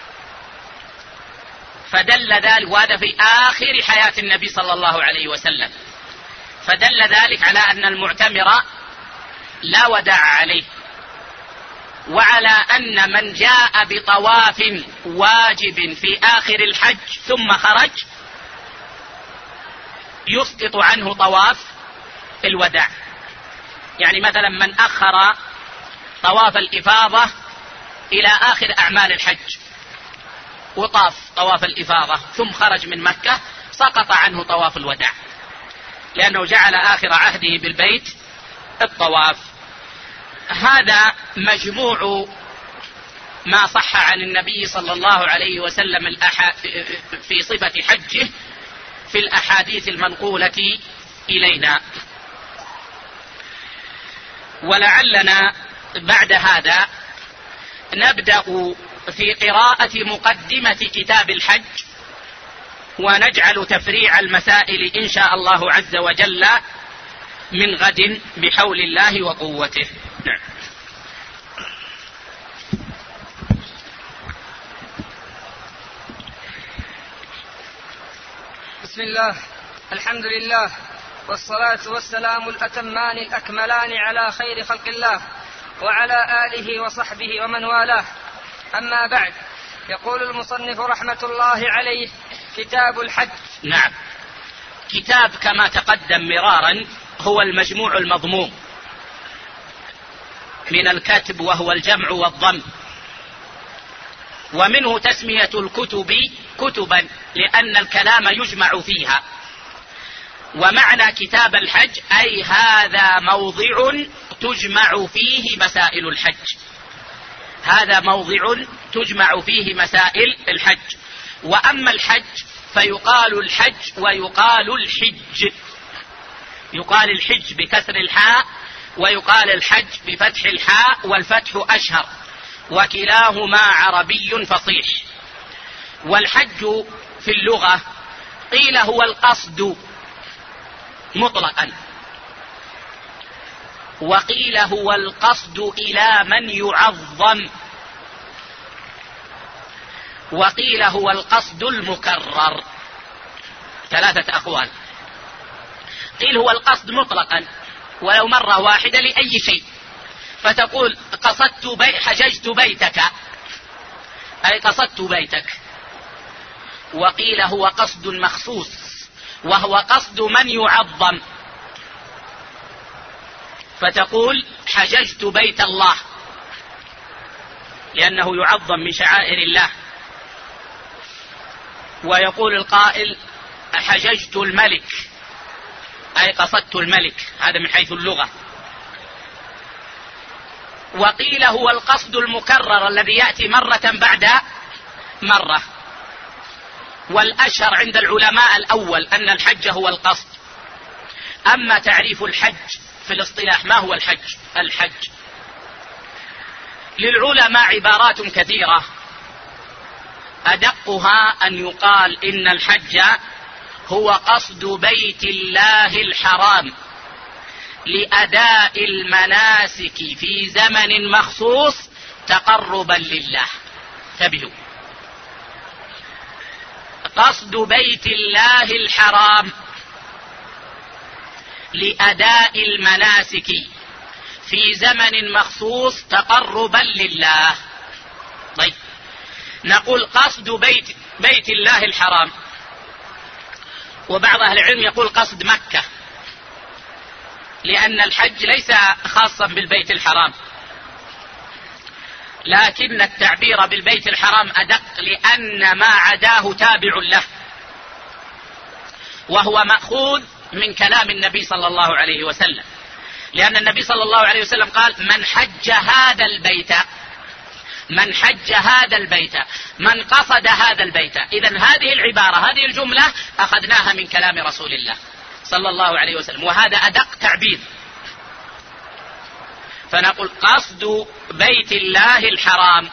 فدل ذلك، وهذا في آخر حياة النبي صلى الله عليه وسلم، فدل ذلك على أن المعتمر لا وداع عليه، وعلى أن من جاء بطواف واجب في آخر الحج ثم خرج يسقط عنه طواف الوداع. يعني مثلا من أخر طواف الإفاضة إلى آخر أعمال الحج وطاف طواف الإفاضة ثم خرج من مكة سقط عنه طواف الوداع، لأنه جعل آخر عهده بالبيت الطواف. هذا مجموع ما صح عن النبي صلى الله عليه وسلم في صفة حجه في الأحاديث المنقولة إلينا. ولعلنا بعد هذا نبدأ في قراءة مقدمة كتاب الحج، ونجعل تفريع المسائل إن شاء الله عز وجل من غد بحول الله وقوته. نعم. بسم الله، الحمد لله، والصلاة والسلام الأتمان الأكملان على خير خلق الله، وعلى آله وصحبه ومن والاه. أما بعد، يقول المصنف رحمة الله عليه: كتاب الحج. نعم، كتاب كما تقدم مرارا هو المجموع المضموم من الكتب، وهو الجمع والضم، ومنه تسمية الكتب كتبا لأن الكلام يجمع فيها. ومعنى كتاب الحج أي هذا موضع تجمع فيه مسائل الحج، هذا موضع تجمع فيه مسائل الحج. وأما الحج فيقال الحج ويقال الحج، يقال الحج بكسر الحاء ويقال الحج بفتح الحاء، والفتح أشهر، وكلاهما عربي فصيح. والحج في اللغة قيل هو القصد مطلقا، وقيل هو القصد إلى من يعظم، وقيل هو القصد المكرر. ثلاثة أقوال. قيل هو القصد مطلقا ولو مرة واحدة لأي شيء، فتقول حججت بيتك أي قصدت بيتك. وقيل هو قصد مخصوص وهو قصد من يعظم، فتقول حججت بيت الله لأنه يعظم من شعائر الله. ويقول القائل حججت الملك أي قصدت الملك، هذا من حيث اللغة. وقيل هو القصد المكرر الذي يأتي مرة بعد مرة. والأشهر عند العلماء الأول أن الحج هو القصد. أما تعريف الحج في الاصطلاح، ما هو الحج؟ الحج للعلماء عبارات كثيرة، أدقها أن يقال إن الحج هو قصد بيت الله الحرام لأداء المناسك في زمن مخصوص تقربا لله. انتبهوا، قصد بيت الله الحرام لأداء المناسك في زمن مخصوص تقربا لله. طيب، نقول قصد بيت الله الحرام، وبعض أهل العلم يقول قصد مكة، لأن الحج ليس خاصا بالبيت الحرام، لكن التعبير بالبيت الحرام أدق لأن ما عداه تابع له، وهو مأخوذ من كلام النبي صلى الله عليه وسلم، لأن النبي صلى الله عليه وسلم قال من حج هذا البيت، من حج هذا البيت، من قصد هذا البيت. إذن هذه العبارة، هذه الجملة أخذناها من كلام رسول الله صلى الله عليه وسلم، وهذا أدق تعبير. فنقول قصد بيت الله الحرام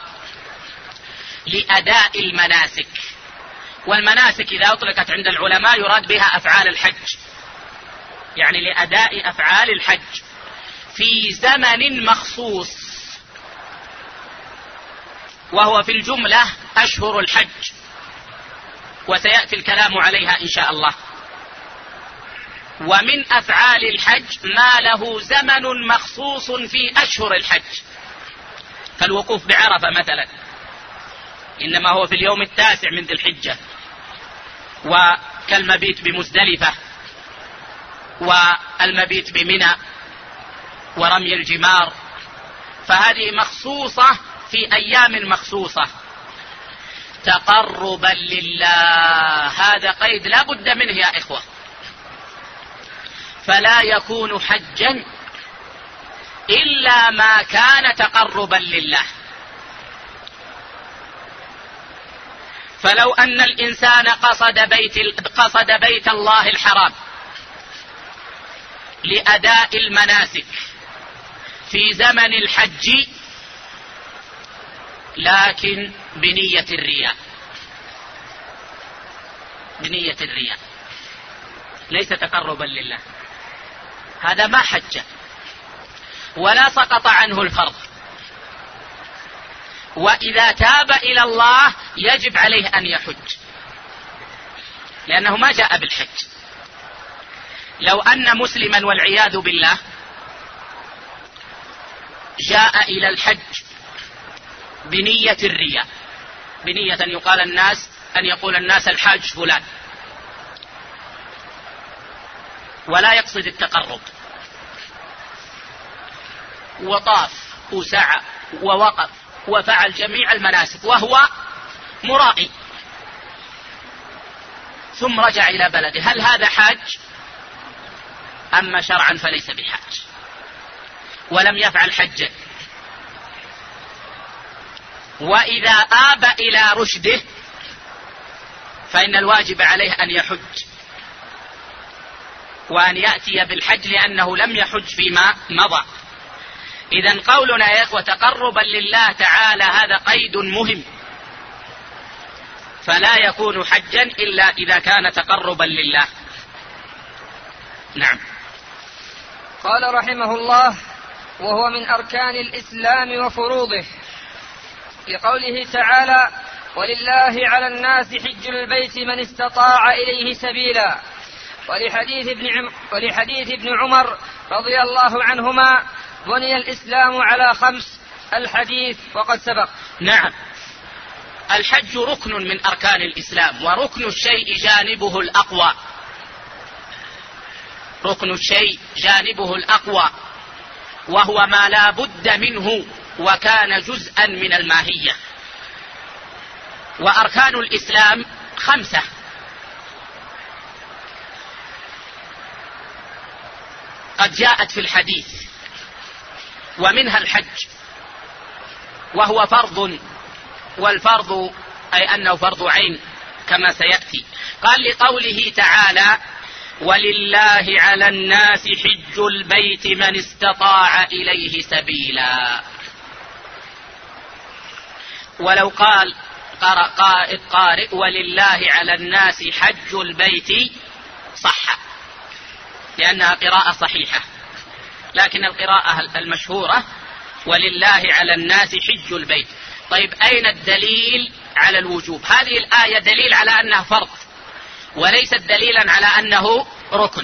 لأداء المناسك. والمناسك إذا أطلقت عند العلماء يراد بها أفعال الحج، يعني لأداء أفعال الحج في زمن مخصوص، وهو في الجملة أشهر الحج، وسيأتي الكلام عليها إن شاء الله. ومن أفعال الحج ما له زمن مخصوص في أشهر الحج، كالوقوف بعرفة مثلا، إنما هو في اليوم 9 من ذي الحجة، وكالمبيت بمزدلفة، والمبيت بمنى، ورمي الجمار، فهذه مخصوصة في أيام مخصوصة تقربا لله. هذا قيد لا بد منه يا إخوة، فلا يكون حجا إلا ما كان تقربا لله. فلو أن الإنسان قصد بيت الله الحرام لأداء المناسك في زمن الحج، لكن بنية الرياء، بنية الرياء، ليس تقربا لله، هذا ما حج ولا سقط عنه الفرض. وإذا تاب إلى الله يجب عليه أن يحج، لأنه ما جاء بالحج. لو أن مسلما والعياذ بالله جاء إلى الحج بنية الرياء، بنية أن يقول الناس الحاج فلان، ولا يقصد التقرب، وطاف وسعى ووقف وفعل جميع المناسك وهو مرائي، ثم رجع إلى بلده، هل هذا حاج؟ أما شرعا فليس بحاج ولم يفعل حجا. وإذا آب إلى رشده فإن الواجب عليه أن يحج وأن يأتي بالحج، لأنه لم يحج فيما مضى. إذن قولنا يا إخوة تقربا لله تعالى هذا قيد مهم، فلا يكون حجا إلا إذا كان تقربا لله. نعم. قال رحمه الله: وهو من أركان الإسلام وفروضه، لقوله تعالى: ولله على الناس حج البيت من استطاع إليه سبيلا، ولحديث ابن عمر رضي الله عنهما: بني الإسلام على 5، الحديث وقد سبق. نعم، الحج ركن من أركان الإسلام، وركن الشيء جانبه الأقوى، ركن الشيء جانبه الأقوى، وهو ما لا بد منه وكان جزءا من الماهية. وأركان الإسلام 5، قد جاءت في الحديث، ومنها الحج، وهو فرض، والفرض أي أنه فرض عين كما سيأتي. قال لقوله تعالى: ولله على الناس حج البيت من استطاع إليه سبيلا. ولو قال قارئ ولله على الناس حج البيت صح، لأنها قراءة صحيحة، لكن القراءة المشهورة ولله على الناس حج البيت. طيب أين الدليل على الوجوب؟ هذه الآية دليل على أنه فرض وليست دليلا على أنه ركن،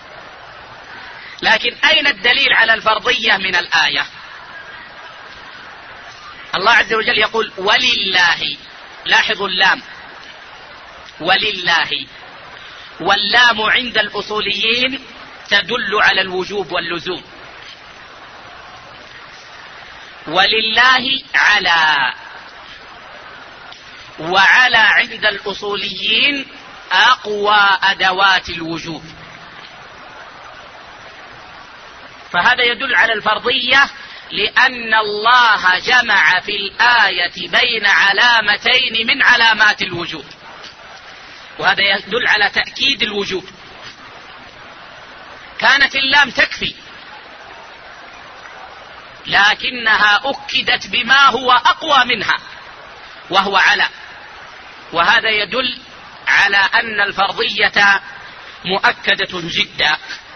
لكن أين الدليل على الفرضية من الآية؟ الله عز وجل يقول ولله، لاحظوا اللام، ولله، واللام عند الأصوليين تدل على الوجوب واللزوم. ولله على، وعلى عند الأصوليين أقوى أدوات الوجوب، فهذا يدل على الفرضية، لأن الله جمع في الآية بين علامتين من علامات الوجوب، وهذا يدل على تأكيد الوجوب. كانت اللام تكفي، لكنها أكدت بما هو أقوى منها وهو على، وهذا يدل على أن الفرضية مؤكدة جدا.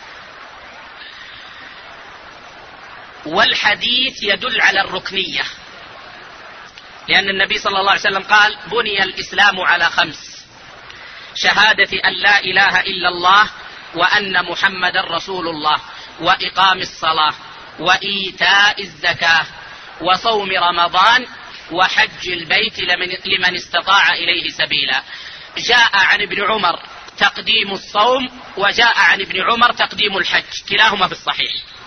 والحديث يدل على الركنية، لأن النبي صلى الله عليه وسلم قال: بني الإسلام على 5: شهادة أن لا إله إلا الله وأن محمد رسول الله، وإقام الصلاة، وإيتاء الزكاة، وصوم رمضان، وحج البيت لمن استطاع إليه سبيلا. جاء عن ابن عمر تقديم الصوم، وجاء عن ابن عمر تقديم الحج، كلاهما في الصحيح.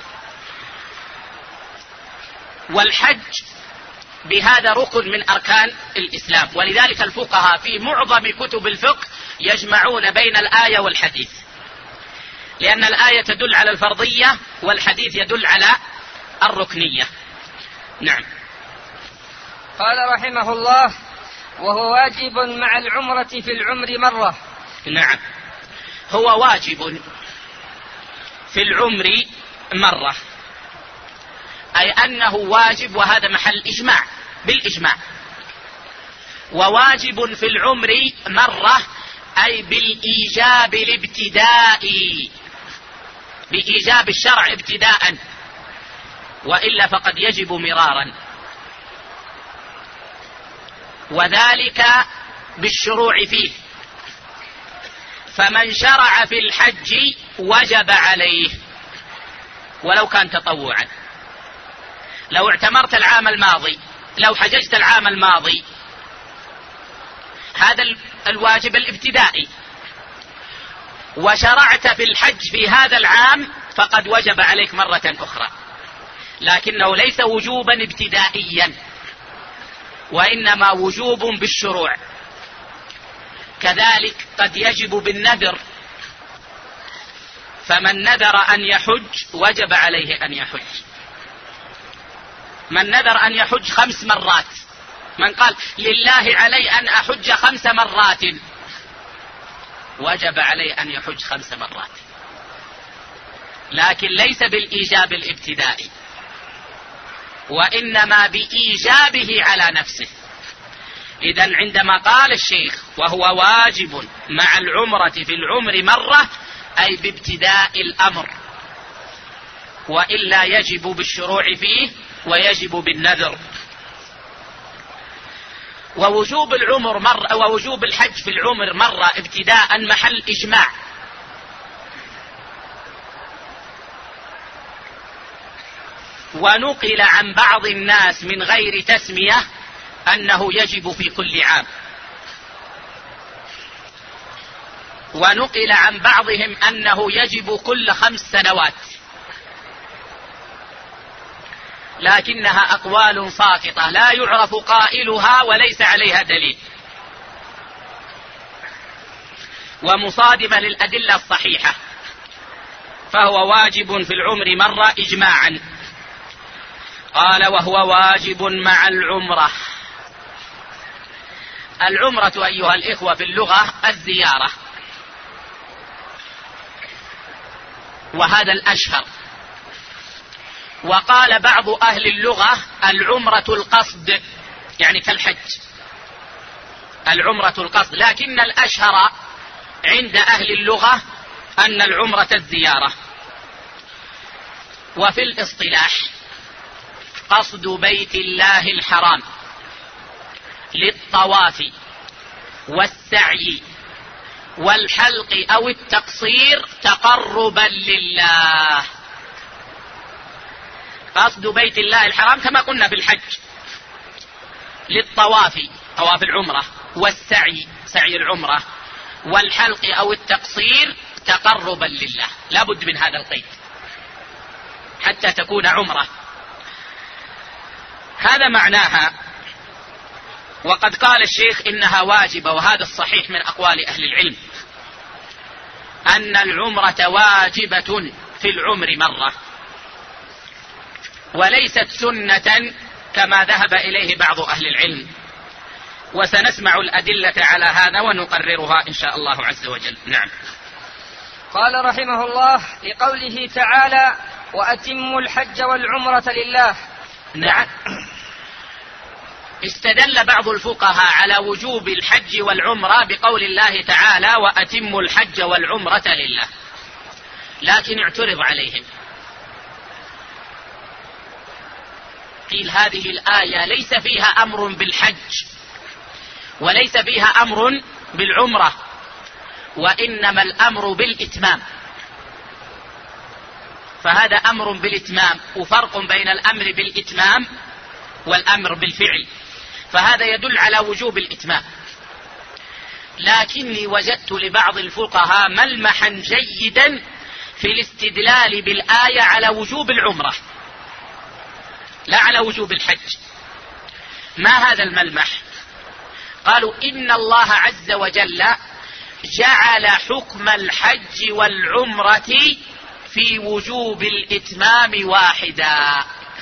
والحج بهذا ركن من أركان الإسلام، ولذلك الفقهاء في معظم كتب الفقه يجمعون بين الآية والحديث، لأن الآية تدل على الفرضية والحديث يدل على الركنية. نعم. قال رحمه الله: وهو واجب مع العمرة في العمر مرة. نعم، هو واجب في العمر مرة، أي أنه واجب، وهذا محل إجماع بالإجماع. وواجب في العمر مرة أي بالإيجاب الابتدائي، بإيجاب الشرع ابتداء، وإلا فقد يجب مرارا، وذلك بالشروع فيه. فمن شرع في الحج وجب عليه ولو كان تطوعا، لو اعتمرت العام الماضي، لو حججت العام الماضي، هذا الواجب الابتدائي، وشرعت في الحج في هذا العام فقد وجب عليك مرة أخرى، لكنه ليس وجوبا ابتدائيا، وإنما وجوب بالشروع. كذلك قد يجب بالنذر، فمن نذر أن يحج وجب عليه أن يحج. من نذر أن يحج 5 مرات، من قال لله علي أن أحج 5 مرات، وجب عليه أن يحج 5 مرات، لكن ليس بالإيجاب الابتدائي، وإنما بإيجابه على نفسه. إذن عندما قال الشيخ وهو واجب مع العمرة في العمر مرة، أي بابتداء الأمر، وإلا يجب بالشروع فيه ويجب بالنذر. ووجوب العمر مرة، ووجوب الحج في العمر مرة ابتداء محل إجماع، ونقل عن بعض الناس من غير تسمية أنه يجب في كل عام، ونقل عن بعضهم أنه يجب كل 5 سنوات، لكنها أقوال ساقطة لا يعرف قائلها وليس عليها دليل، ومصادمة للأدلة الصحيحة، فهو واجب في العمر مرة إجماعا. قال وهو واجب مع العمرة. العمرة أيها الإخوة في اللغة الزيارة، وهذا الأشهر. وقال بعض أهل اللغة العمرة القصد، يعني كالحج، العمرة القصد، لكن الأشهر عند أهل اللغة أن العمرة الزيارة. وفي الاصطلاح قصد بيت الله الحرام للطواف والسعي والحلق أو التقصير تقربا لله. قصد بيت الله الحرام كما قلنا في الحج للطواف، طواف العمرة، والسعي، سعي العمرة، والحلق أو التقصير تقربا لله، لا بد من هذا القيد حتى تكون عمرة. هذا معناها. وقد قال الشيخ إنها واجبة، وهذا الصحيح من أقوال أهل العلم، أن العمرة واجبة في العمر مرة، وليست سنة كما ذهب إليه بعض أهل العلم، وسنسمع الأدلة على هذا ونقررها إن شاء الله عز وجل. نعم. قال رحمه الله لقوله تعالى وأتموا الحج والعمرة لله. نعم. استدل بعض الفقهاء على وجوب الحج والعمرة بقول الله تعالى وأتموا الحج والعمرة لله، لكن اعترض عليهم، قيل هذه الآية ليس فيها أمر بالحج وليس فيها أمر بالعمرة، وإنما الأمر بالإتمام، فهذا أمر بالإتمام، وفرق بين الأمر بالإتمام والأمر بالفعل، فهذا يدل على وجوب الإتمام. لكني وجدت لبعض الفقهاء ملمحا جيدا في الاستدلال بالآية على وجوب العمرة لا على وجوب الحج. ما هذا الملمح؟ قالوا إن الله عز وجل جعل حكم الحج والعمرة في وجوب الإتمام واحدا،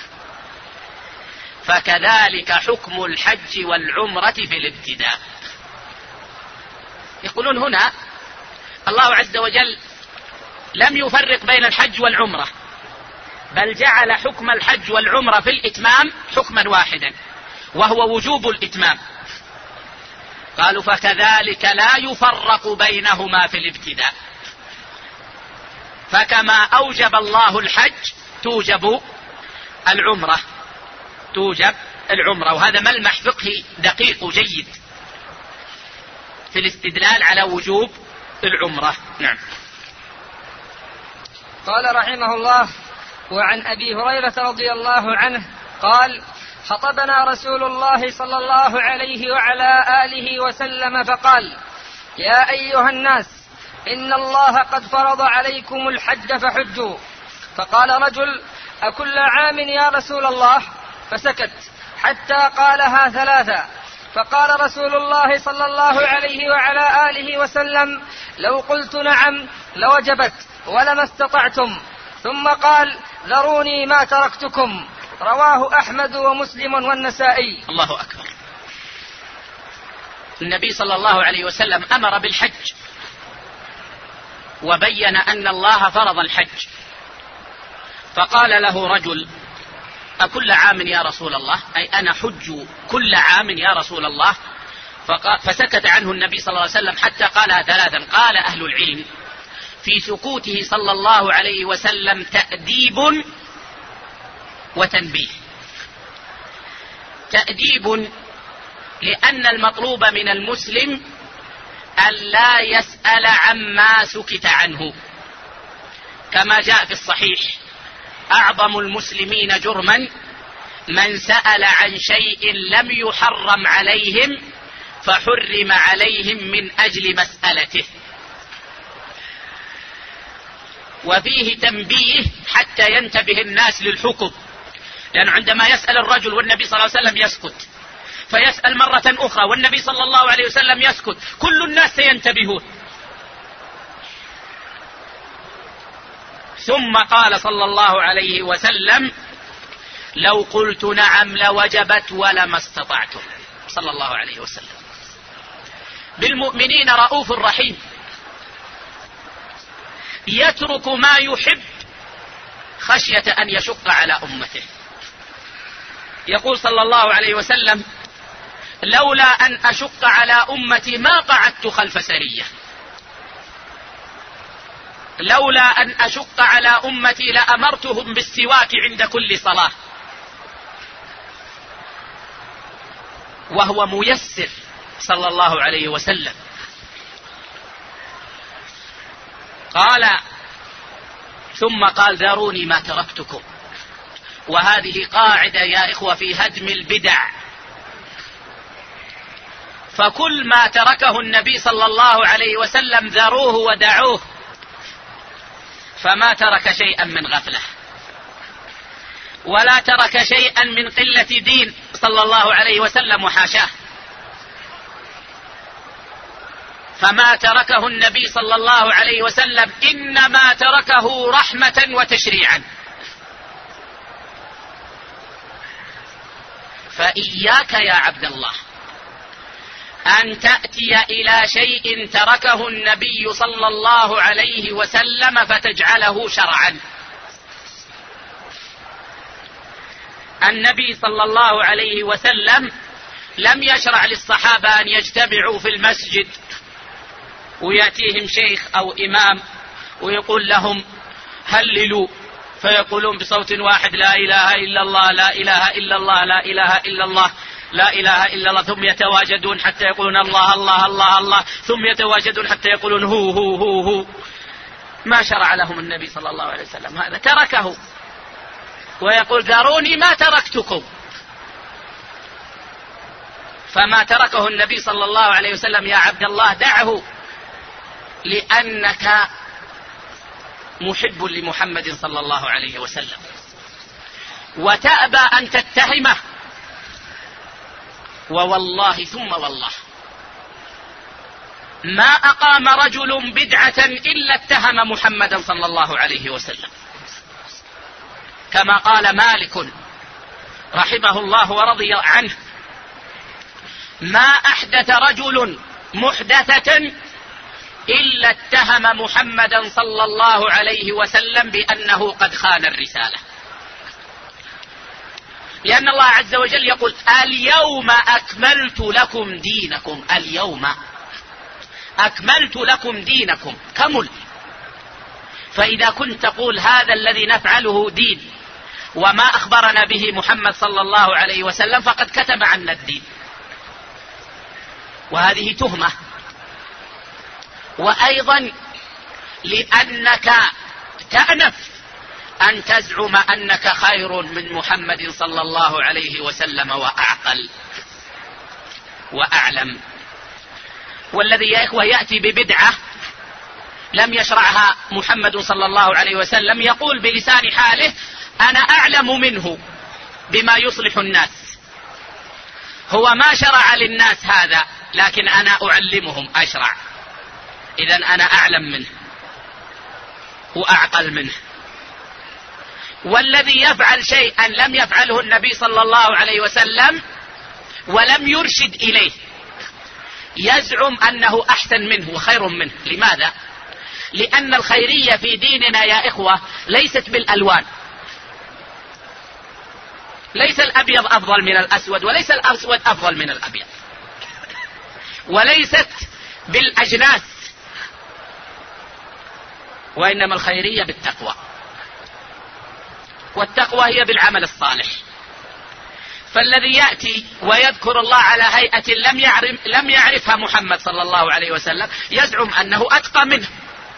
فكذلك حكم الحج والعمرة في الابتداء. يقولون هنا الله عز وجل لم يفرق بين الحج والعمرة، بل جعل حكم الحج والعمرة في الإتمام حكما واحدا، وهو وجوب الإتمام. قالوا فكذلك لا يفرق بينهما في الابتداء، فكما أوجب الله الحج توجب العمرة، توجب العمرة. وهذا ملمح فقهي دقيق جيد في الاستدلال على وجوب العمرة. نعم. قال رحمه الله وعن أبي هريرة رضي الله عنه قال: خطبنا رسول الله صلى الله عليه وعلى آله وسلم فقال: يا أيها الناس، إن الله قد فرض عليكم الحج فحجوا. فقال رجل: أكل عام يا رسول الله؟ فسكت حتى قالها ثلاثا. فقال رسول الله صلى الله عليه وعلى آله وسلم: لو قلت نعم لوجبت ولما استطعتم. ثم قال: ذروني ما تركتكم. رواه أحمد ومسلم والنسائي. الله أكبر. النبي صلى الله عليه وسلم أمر بالحج وبين أن الله فرض الحج، فقال له رجل: أكل عام يا رسول الله؟ أي أنا حج كل عام يا رسول الله؟ فسكت عنه النبي صلى الله عليه وسلم حتى قالها ثلاثا. قال أهل العلم: في سكوته صلى الله عليه وسلم تأديب وتنبيه. تأديب لأن المطلوب من المسلم ألا يسأل عما سكت عنه، كما جاء في الصحيح: أعظم المسلمين جرما من سأل عن شيء لم يحرم عليهم فحرم عليهم من أجل مسألته. وفيه تنبيه حتى ينتبه الناس للحكم، لأن عندما يسأل الرجل والنبي صلى الله عليه وسلم يسكت، فيسأل مرة أخرى والنبي صلى الله عليه وسلم يسكت، كل الناس سينتبهون. ثم قال صلى الله عليه وسلم: لو قلت نعم لوجبت ولما استطعتم. صلى الله عليه وسلم بالمؤمنين رؤوف رحيم، يترك ما يحب خشية أن يشق على أمته. يقول صلى الله عليه وسلم: لولا أن أشق على أمتي ما قعدت خلف سرية، لولا أن أشق على أمتي لأمرتهم بالسواك عند كل صلاة. وهو ميسر صلى الله عليه وسلم. قال: ثم قال: ذروني ما تركتكم. وهذه قاعدة يا إخوة في هدم البدع، فكل ما تركه النبي صلى الله عليه وسلم ذروه ودعوه، فما ترك شيئا من غفلة ولا ترك شيئا من قلة دين صلى الله عليه وسلم، وحاشاه. فما تركه النبي صلى الله عليه وسلم إنما تركه رحمة وتشريعا. فإياك يا عبد الله أن تأتي إلى شيء تركه النبي صلى الله عليه وسلم فتجعله شرعا. النبي صلى الله عليه وسلم لم يشرع للصحابة أن يجتمعوا في المسجد ويأتيهم شيخ أو إمام ويقول لهم هللوا، فيقولون بصوت واحد: لا إله إلا الله، لا إله إلا الله، لا إله إلا الله، لا إله إلا الله، ثم يتواجدون حتى يقولون الله الله الله الله، ثم يتواجدون حتى يقولون هو هو هو هو. ما شرع لهم النبي صلى الله عليه وسلم هذا، تركه ويقول: ذروني ما تركتكم. فما تركه النبي صلى الله عليه وسلم يا عبد الله دعه، لأنك محب لمحمد صلى الله عليه وسلم وتأبى أن تتهمه. ووالله ثم والله ما أقام رجل بدعة إلا اتهم محمدا صلى الله عليه وسلم، كما قال مالك رحمه الله ورضي عنه: ما أحدث رجل محدثة إلا اتهم محمدا صلى الله عليه وسلم بأنه قد خان الرسالة. لأن الله عز وجل يقول: اليوم أكملت لكم دينكم، اليوم أكملت لكم دينكم، كمل. فإذا كنت تقول هذا الذي نفعله دين وما أخبرنا به محمد صلى الله عليه وسلم فقد كتب عنا الدين، وهذه تهمة. وأيضا لأنك تأنف أن تزعم أنك خير من محمد صلى الله عليه وسلم وأعقل وأعلم. والذي يا إخوة يأتي ببدعة لم يشرعها محمد صلى الله عليه وسلم يقول بلسان حاله أنا أعلم منه بما يصلح الناس. هو ما شرع للناس هذا، لكن أنا أعلمهم أشرع، إذن أنا أعلم منه وأعقل منه. والذي يفعل شيئا لم يفعله النبي صلى الله عليه وسلم ولم يرشد إليه يزعم أنه أحسن منه وخير منه. لماذا؟ لأن الخيرية في ديننا يا إخوة ليست بالألوان، ليس الأبيض أفضل من الأسود، وليس الأسود أفضل من الأبيض، وليست بالأجناس، وإنما الخيرية بالتقوى، والتقوى هي بالعمل الصالح. فالذي يأتي ويذكر الله على هيئة لم يعرفها محمد صلى الله عليه وسلم يزعم أنه أتقى منه،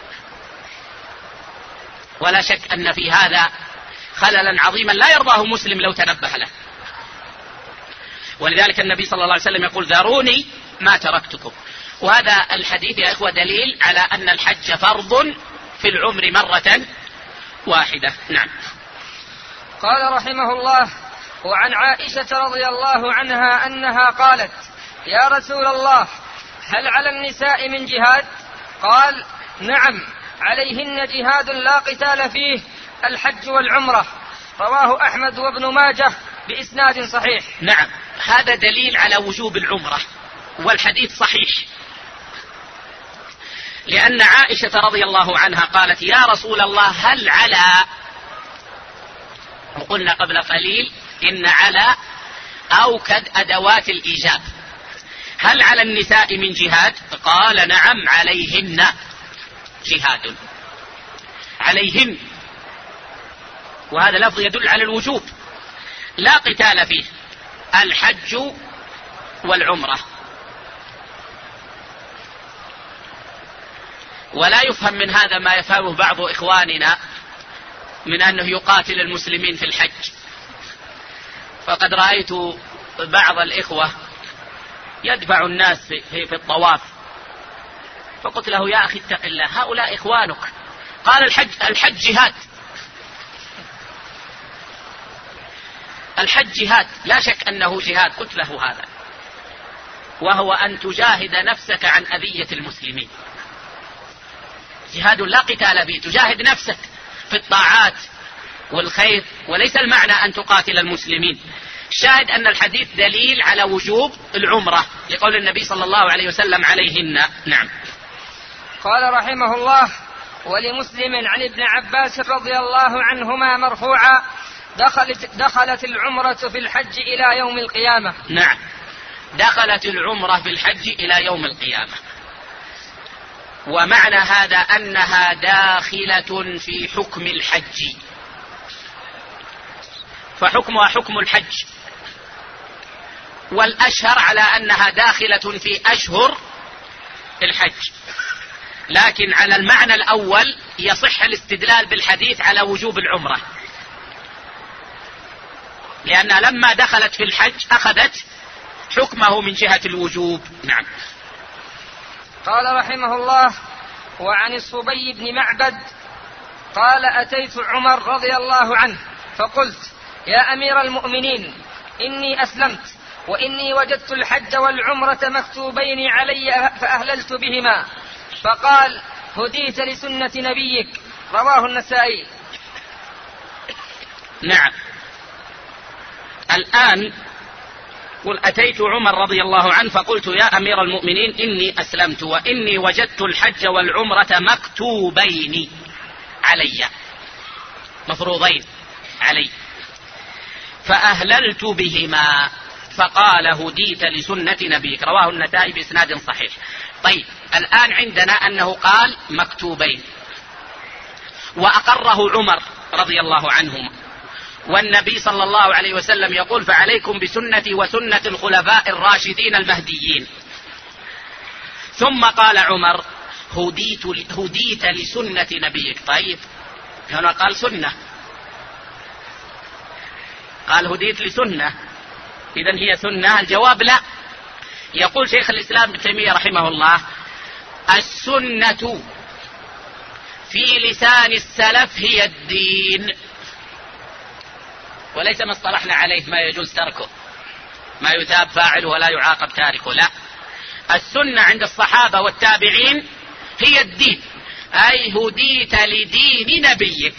ولا شك أن في هذا خللا عظيما لا يرضاه مسلم لو تنبه له. ولذلك النبي صلى الله عليه وسلم يقول ذروني ما تركتكم. وهذا الحديث يا إخوة دليل على أن الحج فرض في العمر مرة واحدة. نعم. قال رحمه الله: وعن عائشة رضي الله عنها أنها قالت: يا رسول الله، هل على النساء من جهاد؟ قال: نعم، عليهن جهاد لا قتال فيه، الحج والعمرة. رواه أحمد وابن ماجه بإسناد صحيح. نعم، هذا دليل على وجوب العمرة، والحديث صحيح، لأن عائشة رضي الله عنها قالت: يا رسول الله، هل على، وقلنا قبل قليل إن على أوكد أدوات الإيجاب، هل على النساء من جهاد؟ قال: نعم، عليهن جهاد، عليهن، وهذا لفظ يدل على الوجوب، لا قتال فيه، الحج والعمرة. ولا يفهم من هذا ما يفهمه بعض إخواننا من أنه يقاتل المسلمين في الحج. فقد رأيت بعض الإخوة يدفع الناس في الطواف، فقلت له: يا أخي اتق الله، هؤلاء إخوانك. قال: الحج جهاد. الحج جهاد، لا شك أنه جهاد. قلت له هذا، وهو أن تجاهد نفسك عن أذية المسلمين. جهاد لا قتال فيه، تجاهد نفسك في الطاعات والخير، وليس المعنى أن تقاتل المسلمين. الشاهد أن الحديث دليل على وجوب العمرة لقول النبي صلى الله عليه وسلم: عليهن. نعم. قال رحمه الله: ولمسلم عن ابن عباس رضي الله عنهما مرفوعا: دخلت العمرة في الحج إلى يوم القيامة. نعم، دخلت العمرة في الحج إلى يوم القيامة. ومعنى هذا أنها داخلة في حكم الحج، فحكمها حكم الحج، والأشهر على أنها داخلة في أشهر الحج. لكن على المعنى الأول يصح الاستدلال بالحديث على وجوب العمرة، لأن لما دخلت في الحج أخذت حكمه من جهة الوجوب. نعم. قال رحمه الله: وعن الصبي بن معبد قال: أتيت عمر رضي الله عنه فقلت: يا أمير المؤمنين، إني أسلمت، وإني وجدت الحج والعمرة مكتوبين علي فأهللت بهما. فقال: هديت لسنة نبيك. رواه النسائي. نعم. الآن قل: أتيت عمر رضي الله عنه فقلت: يا أمير المؤمنين، إني أسلمت، وإني وجدت الحج والعمرة مكتوبين علي، مفروضين علي، فأهللت بهما. فقال: هديت لسنة نبيك. رواه النسائي بإسناد صحيح. طيب، الآن عندنا أنه قال مكتوبين، وأقره عمر رضي الله عنهما، والنبي صلى الله عليه وسلم يقول: فعليكم بسنتي وسنة الخلفاء الراشدين المهديين. ثم قال عمر: هديت لسنة نبيك. طيب، هنا قال سنة، قال هديت لسنة، إذن هي سنة؟ الجواب لا. يقول شيخ الإسلام ابن تيمية رحمه الله: السنة في لسان السلف هي الدين، وليس ما اصطلحنا عليه ما يجوز تركه، ما يثاب فاعله ولا يعاقب تاركه، لا، السنة عند الصحابة والتابعين هي الدين، أي هديت لدين نبيك.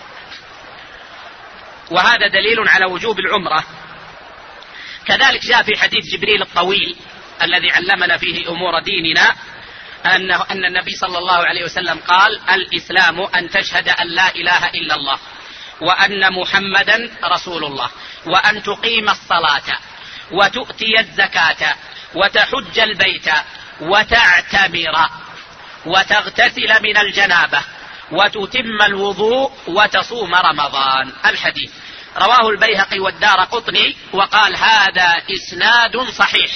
وهذا دليل على وجوب العمرة. كذلك جاء في حديث جبريل الطويل الذي علمنا فيه أمور ديننا أن النبي صلى الله عليه وسلم قال: الإسلام أن تشهد أن لا إله إلا الله وأن محمدا رسول الله، وأن تقيم الصلاة وتؤتي الزكاة وتحج البيت وتعتمر وتغتسل من الجنابة وتتم الوضوء وتصوم رمضان. الحديث رواه البيهقي والدارقطني وقال: هذا إسناد صحيح،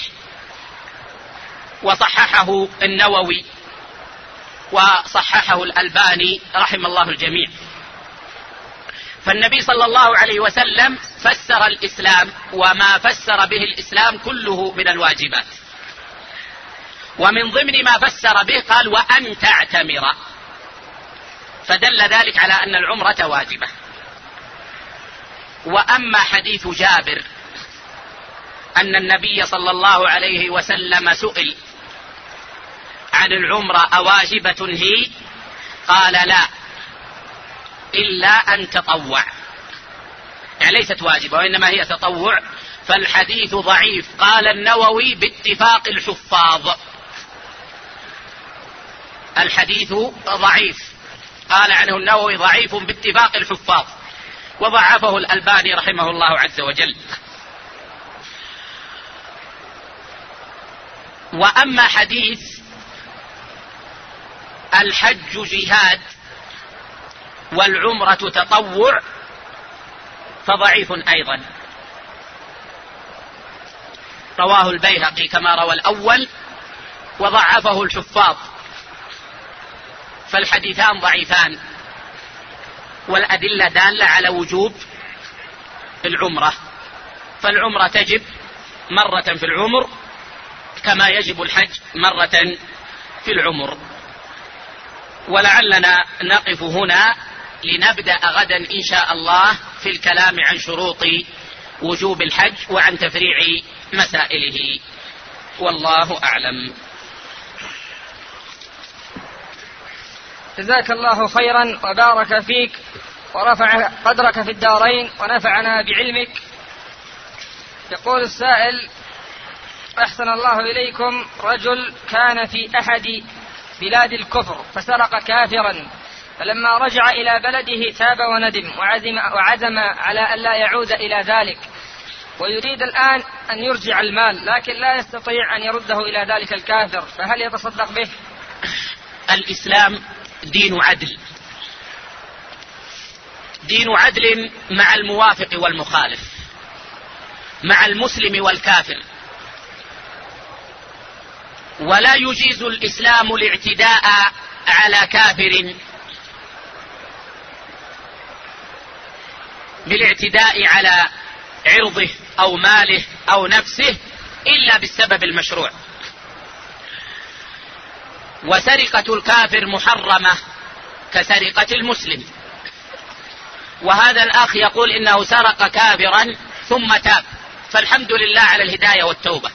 وصححه النووي وصححه الألباني رحم الله الجميع. فالنبي صلى الله عليه وسلم فسر الإسلام وما فسر به الإسلام كله من الواجبات، ومن ضمن ما فسر به قال: وأن تعتمر، فدل ذلك على أن العمرة واجبة. وأما حديث جابر أن النبي صلى الله عليه وسلم سئل عن العمرة أواجبة هي؟ قال: لا، إلا أن تطوع، يعني ليست واجبة وإنما هي تطوع. فالحديث ضعيف، قال النووي باتفاق الحفاظ، الحديث ضعيف، قال عنه النووي ضعيف باتفاق الحفاظ، وضعفه الألباني رحمه الله عز وجل. وأما حديث الحج جهاد والعمرة تطوع فضعيف أيضا، رواه البيهقي كما روى الأول وضعفه الحفاظ، فالحديثان ضعيفان، والأدلة دالة على وجوب العمرة، فالعمرة تجب مرة في العمر كما يجب الحج مرة في العمر. ولعلنا نقف هنا لنبدأ غدا إن شاء الله في الكلام عن شروط وجوب الحج وعن تفريع مسائله، والله أعلم. جزاك الله خيرا وبارك فيك ورفع قدرك في الدارين ونفعنا بعلمك. يقول السائل: أحسن الله إليكم، رجل كان في أحد بلاد الكفر فسرق كافرا، فلما رجع إلى بلده تاب وندم وعزم على أن لا يعود إلى ذلك، ويريد الآن أن يرجع المال لكن لا يستطيع أن يرده إلى ذلك الكافر، فهل يتصدق به؟ الإسلام دين عدل، دين عدل مع الموافق والمخالف، مع المسلم والكافر، ولا يجيز الإسلام الاعتداء على كافر بالاعتداء على عرضه أو ماله أو نفسه إلا بالسبب المشروع. وسرقة الكافر محرمة كسرقة المسلم. وهذا الأخ يقول إنه سرق كافرا ثم تاب، فالحمد لله على الهداية والتوبة،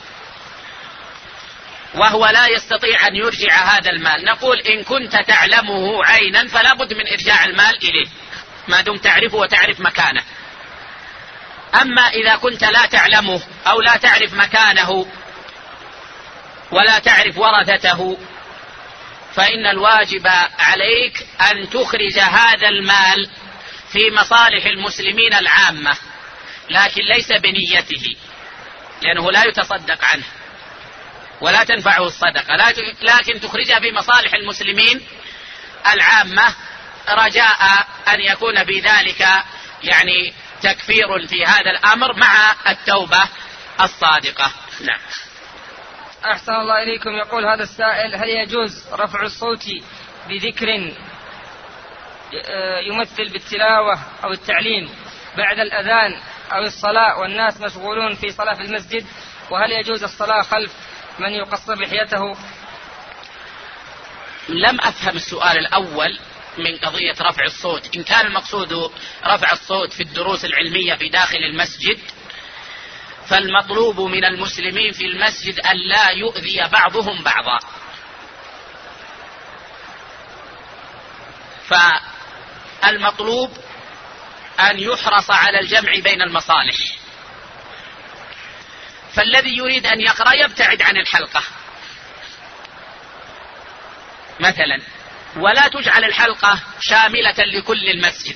وهو لا يستطيع أن يرجع هذا المال. نقول إن كنت تعلمه عينا فلا بد من إرجاع المال إليه ما دمت تعرفه وتعرف مكانه. أما إذا كنت لا تعلمه أو لا تعرف مكانه ولا تعرف ورثته فإن الواجب عليك أن تخرج هذا المال في مصالح المسلمين العامة، لكن ليس بنيته، لأنه لا يتصدق عنه ولا تنفعه الصدقة، لكن تخرجها في مصالح المسلمين العامة رجاء أن يكون في ذلك يعني تكفير في هذا الأمر مع التوبة الصادقة. نعم. أحسن الله إليكم. يقول هذا السائل: هل يجوز رفع الصوت بذكر يمثل بالتلاوة أو التعليم بعد الأذان أو الصلاة والناس مشغولون في صلاة في المسجد؟ وهل يجوز الصلاة خلف من يقصر لحيته؟ لم أفهم السؤال الأول من قضية رفع الصوت. إن كان المقصود رفع الصوت في الدروس العلمية في داخل المسجد، فالمطلوب من المسلمين في المسجد أن لا يؤذي بعضهم بعضا، فالمطلوب أن يحرص على الجمع بين المصالح. فالذي يريد أن يقرأ يبتعد عن الحلقة مثلا، ولا تجعل الحلقة شاملة لكل المسجد.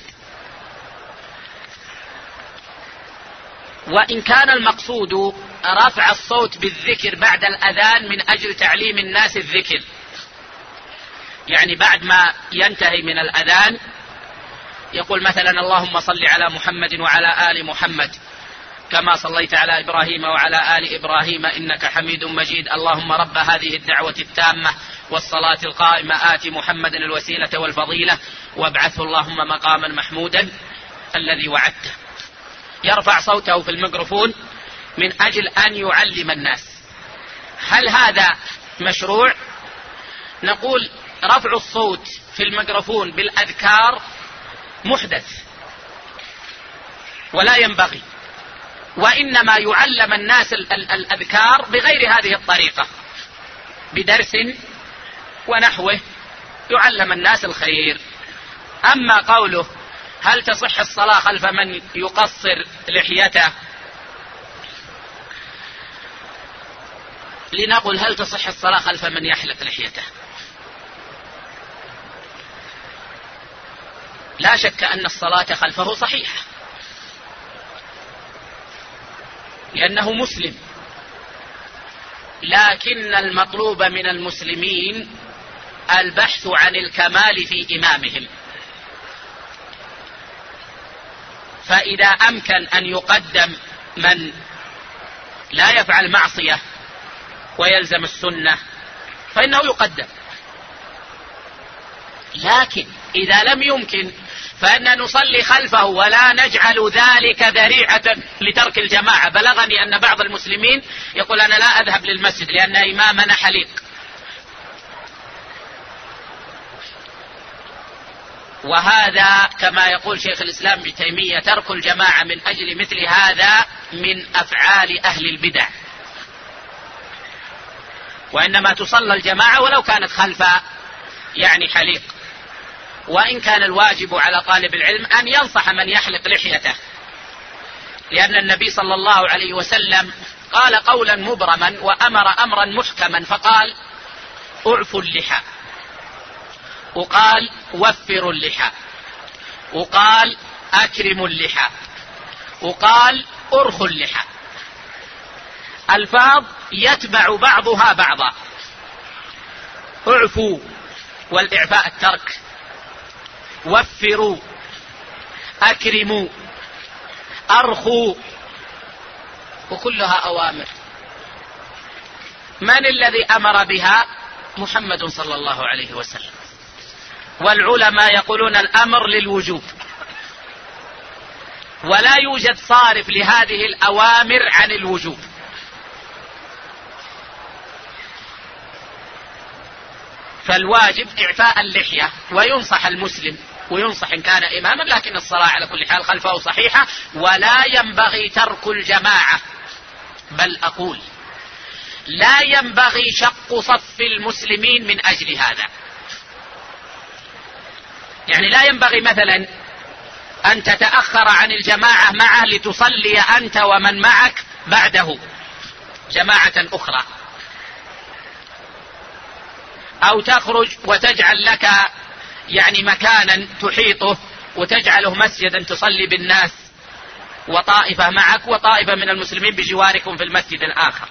وإن كان المقصود رفع الصوت بالذكر بعد الأذان من أجل تعليم الناس الذكر، يعني بعد ما ينتهي من الأذان يقول مثلا اللهم صل على محمد وعلى آل محمد كما صليت على إبراهيم وعلى آل إبراهيم إنك حميد مجيد، اللهم رب هذه الدعوة التامة والصلاة القائمة آت محمد الوسيلة والفضيلة وابعثه اللهم مقاما محمودا الذي وعدته. يرفع صوته في الميكروفون من أجل أن يعلم الناس. هل هذا مشروع؟ نقول رفع الصوت في الميكروفون بالأذكار محدث ولا ينبغي، وإنما يعلم الناس الأذكار بغير هذه الطريقة، بدرس ونحوه يعلم الناس الخير. أما قوله هل تصح الصلاة خلف من يقصر لحيته، لنقول هل تصح الصلاة خلف من يحلق لحيته؟ لا شك أن الصلاة خلفه صحيحة لأنه مسلم، لكن المطلوب من المسلمين البحث عن الكمال في إمامهم. فإذا أمكن أن يقدم من لا يفعل معصية ويلزم السنة فإنه يقدم، لكن إذا لم يمكن فإن نصلي خلفه ولا نجعل ذلك ذريعة لترك الجماعة. بلغني أن بعض المسلمين يقول أنا لا أذهب للمسجد لأن إمامنا حليق، وهذا كما يقول شيخ الإسلام ابن تيمية ترك الجماعة من أجل مثل هذا من أفعال أهل البدع، وإنما تصلى الجماعة ولو كانت خلف يعني حليق. وإن كان الواجب على طالب العلم أن ينصح من يحلق لحيته، لأن النبي صلى الله عليه وسلم قال قولا مبرما وأمر أمرا محكما، فقال اعفوا اللحى، وقال وفروا اللحى، وقال أكرموا اللحى، وقال أرخوا اللحى. ألفاظ يتبع بعضها بعضا. اعفوا والإعفاء الترك، وفروا، أكرموا، أرخوا، وكلها أوامر. من الذي أمر بها؟ محمد صلى الله عليه وسلم. والعلماء يقولون الأمر للوجوب، ولا يوجد صارف لهذه الأوامر عن الوجوب. فالواجب إعفاء اللحية، وينصح المسلم وينصح إن كان إماما، لكن الصلاة على كل حال خلفه صحيحة، ولا ينبغي ترك الجماعة، بل أقول لا ينبغي شق صف المسلمين من أجل هذا. يعني لا ينبغي مثلا أن تتأخر عن الجماعة معه لتصلي أنت ومن معك بعده جماعة أخرى، أو تخرج وتجعل لك يعني مكانا تحيطه وتجعله مسجدا تصلي بالناس، وطائفة معك وطائفة من المسلمين بجواركم في المسجد الآخر،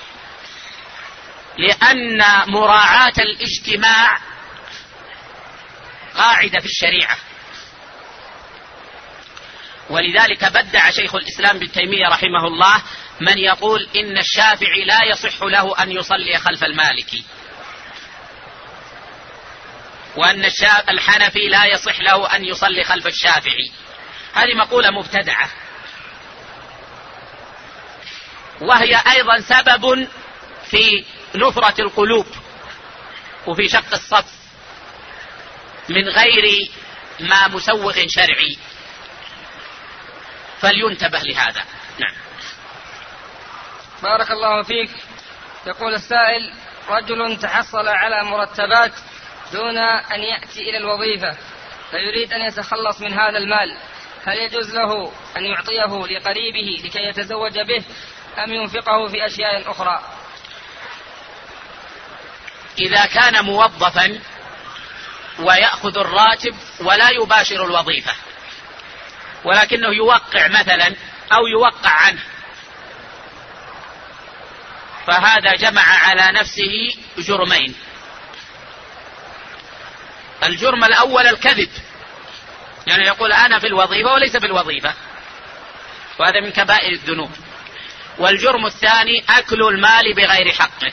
لأن مراعاة الاجتماع قاعدة في الشريعة. ولذلك بدع شيخ الإسلام ابن تيمية رحمه الله من يقول إن الشافعي لا يصح له أن يصلي خلف المالكي، وأن الحنفي لا يصح له أن يصلي خلف الشافعي. هذه مقولة مبتدعة، وهي أيضا سبب في نفرة القلوب وفي شق الصف من غير ما مسوغ شرعي، فلينتبه لهذا. نعم. بارك الله فيك. يقول السائل: رجل تحصل على مرتبات دون أن يأتي إلى الوظيفة فيريد أن يتخلص من هذا المال، هل يجوز له أن يعطيه لقريبه لكي يتزوج به أم ينفقه في أشياء أخرى؟ إذا كان موظفا ويأخذ الراتب ولا يباشر الوظيفة ولكنه يوقع مثلا أو يوقع عنه، فهذا جمع على نفسه جرمين. الجرم الأول الكذب، يعني يقول أنا في الوظيفة وليس في الوظيفة، وهذا من كبائر الذنوب. والجرم الثاني أكل المال بغير حقه،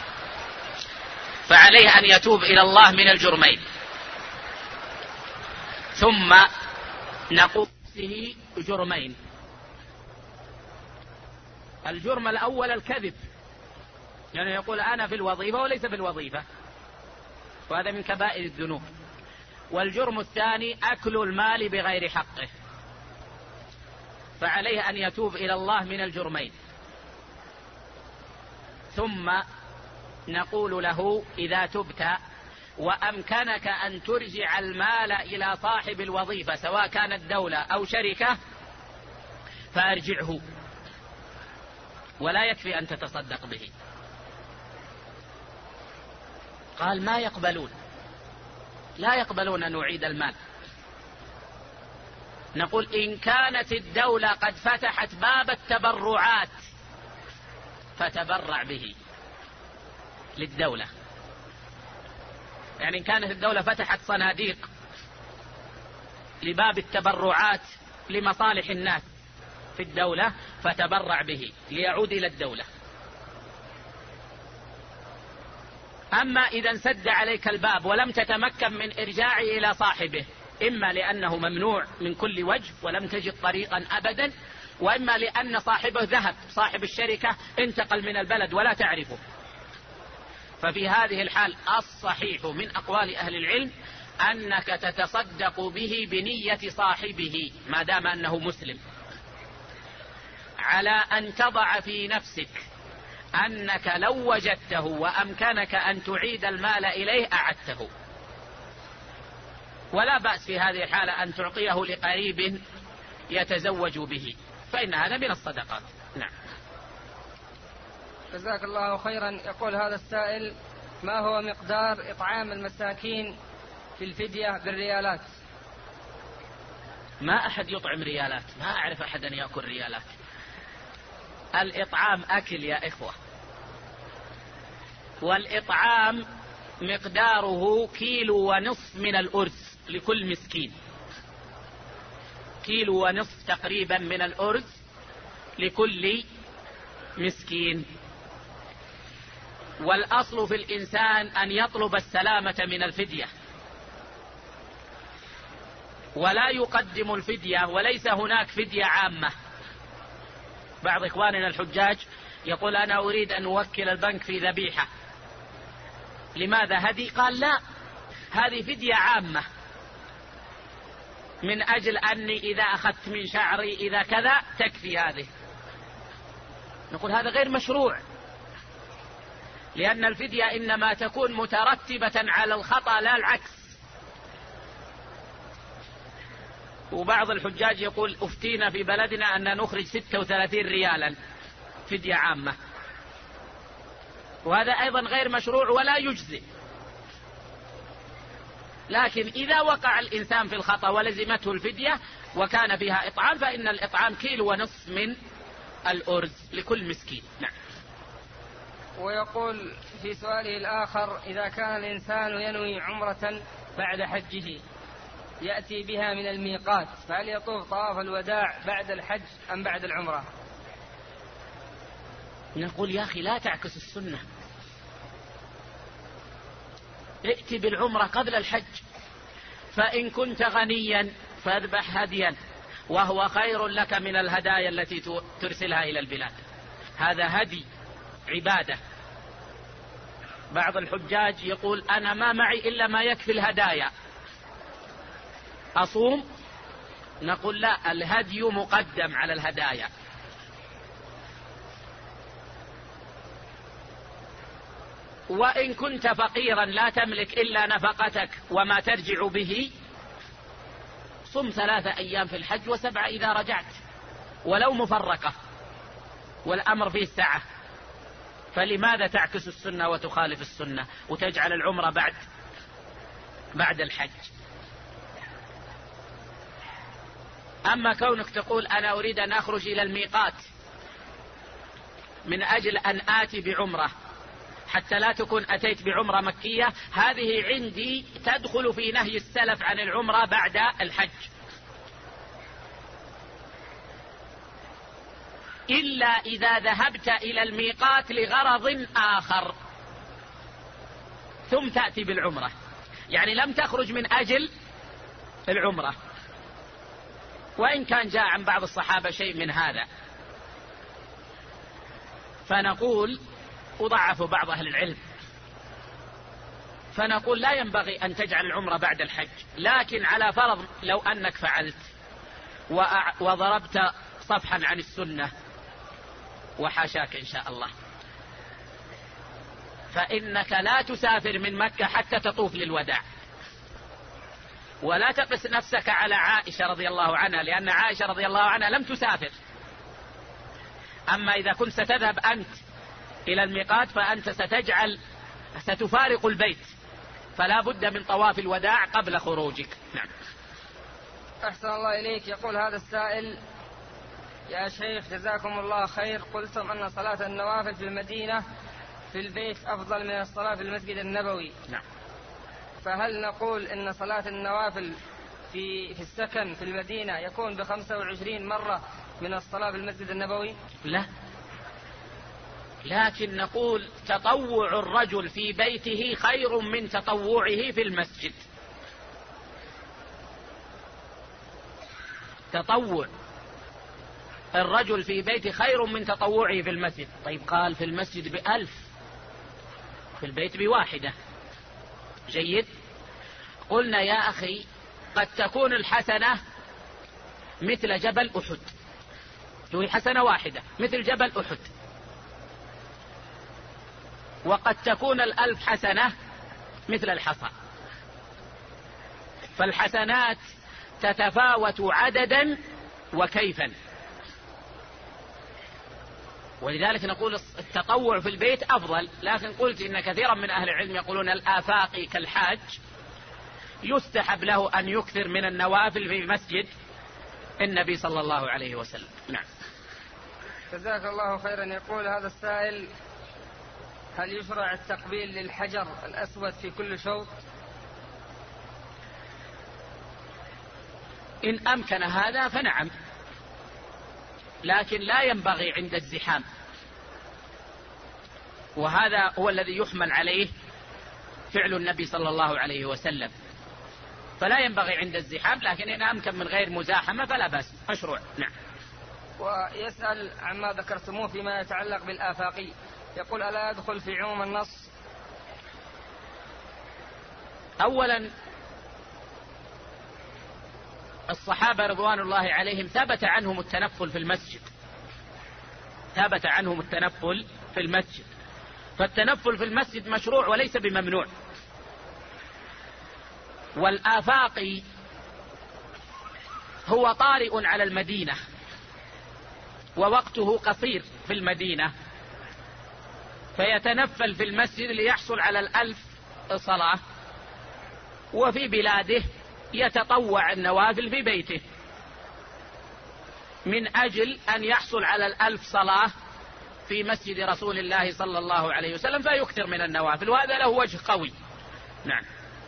فعليه أن يتوب إلى الله من الجرمين. ثم نقول له جرمين: الجرم الأول الكذب، يعني يقول أنا في الوظيفة وليس في الوظيفة، وهذا من كبائر الذنوب. والجرم الثاني أكل المال بغير حقه، فعليه أن يتوب إلى الله من الجرمين. ثم نقول له: إذا تبت وأمكنك أن ترجع المال إلى صاحب الوظيفة سواء كانت دولة أو شركة فأرجعه، ولا يكفي أن تتصدق به. قال: ما يقبلون، لا يقبلون أن نعيد المال. نقول: إن كانت الدولة قد فتحت باب التبرعات فتبرع به للدولة، يعني إن كانت الدولة فتحت صناديق لباب التبرعات لمصالح الناس في الدولة فتبرع به ليعود إلى الدولة. أما إذا انسد عليك الباب ولم تتمكن من إرجاعه إلى صاحبه، إما لأنه ممنوع من كل وجه ولم تجد طريقا أبدا، وإما لأن صاحبه ذهب، صاحب الشركة انتقل من البلد ولا تعرفه، ففي هذه الحال الصحيح من أقوال أهل العلم أنك تتصدق به بنية صاحبه ما دام أنه مسلم، على أن تضع في نفسك أنك لو وجدته وأمكنك أن تعيد المال إليه أعدته، ولا بأس في هذه الحالة أن تعطيه لقريب يتزوج به، فإن هذا من الصدقات. نعم. جزاك الله خيرا. يقول هذا السائل: ما هو مقدار إطعام المساكين في الفدية بالريالات؟ ما أحد يطعم ريالات، ما أعرف أحدا يأكل ريالات. الإطعام أكل يا إخوة، والإطعام مقداره 1.5 كيلو من الأرز لكل مسكين، 1.5 كيلو تقريبا من الأرز لكل مسكين. والأصل في الإنسان أن يطلب السلامة من الفدية، ولا يقدم الفدية، وليس هناك فدية عامة. بعض إخواننا الحجاج يقول: أنا أريد أن أوكل البنك في ذبيحة، لماذا هدي؟ قال: لا، هذه فدية عامة من أجل أني إذا أخذت من شعري إذا كذا تكفي هذه. نقول هذا غير مشروع، لأن الفدية إنما تكون مترتبة على الخطأ لا العكس. وبعض الحجاج يقول: أفتينا في بلدنا أن نخرج 36 ريالا فدية عامة، وهذا أيضا غير مشروع ولا يجزي. لكن إذا وقع الإنسان في الخطأ ولزمته الفدية وكان فيها إطعام، فإن الإطعام 1.5 كيلو من الأرز لكل مسكين. نعم. ويقول في سؤاله الآخر: إذا كان الإنسان ينوي عمرة بعد حجه يأتي بها من الميقات، فهل يطوف طواف الوداع بعد الحج أم بعد العمرة؟ نقول: يا أخي لا تعكس السنة، ائت بالعمرة قبل الحج، فإن كنت غنيا فاذبح هديا وهو خير لك من الهدايا التي ترسلها إلى البلاد. هذا هدي عبادة. بعض الحجاج يقول أنا ما معي إلا ما يكفي الهدايا، أصوم؟ نقول لا، الهدي مقدم على الهدايا. وإن كنت فقيرا لا تملك إلا نفقتك وما ترجع به، صم 3 أيام في الحج و7 إذا رجعت، ولو مفرقة، والأمر فيه السعة. فلماذا تعكس السنة وتخالف السنة وتجعل العمرة بعد الحج؟ أما كونك تقول أنا أريد أن أخرج إلى الميقات من أجل أن آتي بعمرة حتى لا تكون أتيت بعمرة مكية، هذه عندي تدخل في نهي السلف عن العمرة بعد الحج، إلا إذا ذهبت إلى الميقات لغرض آخر ثم تأتي بالعمرة، يعني لم تخرج من أجل العمرة، وإن كان جاء عن بعض الصحابة شيء من هذا. فنقول، وضعف بعض أهل العلم، فنقول لا ينبغي أن تجعل العمرة بعد الحج، لكن على فرض لو أنك فعلت وضربت صفحا عن السنة، وحاشاك إن شاء الله، فإنك لا تسافر من مكة حتى تطوف للوداع، ولا تقس نفسك على عائشة رضي الله عنها، لأن عائشة رضي الله عنها لم تسافر. أما إذا كنت ستذهب أنت إلى الميقات فأنت ستفارق البيت، فلا بد من طواف الوداع قبل خروجك. نعم. أحسن الله إليك. يقول هذا السائل: يا شيخ جزاكم الله خير، قلتم أن صلاة النوافل في المدينة في البيت أفضل من الصلاة في المسجد النبوي. نعم. فهل نقول إن صلاة النوافل في السكن في المدينة يكون ب25 مرة من الصلاة في المسجد النبوي؟ لا، لكن نقول تطوع الرجل في بيته خير من تطوعه في المسجد. تطوع الرجل في بيته خير من تطوعه في المسجد. طيب قال في المسجد ب1000، في البيت ب1. جيد. قلنا يا أخي قد تكون الحسنة مثل جبل أحد، هي حسنة واحدة مثل جبل أحد، وقد تكون 1000 حسنة مثل الحصى. فالحسنات تتفاوت عددا وكيفا، ولذلك نقول التطوع في البيت أفضل. لكن قلت إن كثيرا من أهل العلم يقولون الآفاقي كالحاج يستحب له أن يكثر من النوافل في مسجد النبي صلى الله عليه وسلم. نعم. جزاك الله خيرا. يقول هذا السائل: هل يشرع التقبيل للحجر الأسود في كل شوط؟ إن أمكن هذا فنعم، لكن لا ينبغي عند الزحام، وهذا هو الذي يحمل عليه فعل النبي صلى الله عليه وسلم، فلا ينبغي عند الزحام، لكن إن أمكن من غير مزاحمة فلا بأس، مشروع. نعم. ويسأل عما ذكرتموه فيما يتعلق بالآفاقي، يقول: ألا يدخل في عموم النص؟ أولا الصحابة رضوان الله عليهم ثبت عنهم التنفل في المسجد، ثبت عنهم التنفل في المسجد، فالتنفل في المسجد مشروع وليس بممنوع. والآفاقي هو طارئ على المدينة ووقته قصير في المدينة، فيتنفل في المسجد ليحصل على 1000 صلاة، وفي بلاده يتطوع النوافل في بيته من أجل أن يحصل على 1000 صلاة في مسجد رسول الله صلى الله عليه وسلم، فيكثر من النوافل، وهذا له وجه قوي. نعم.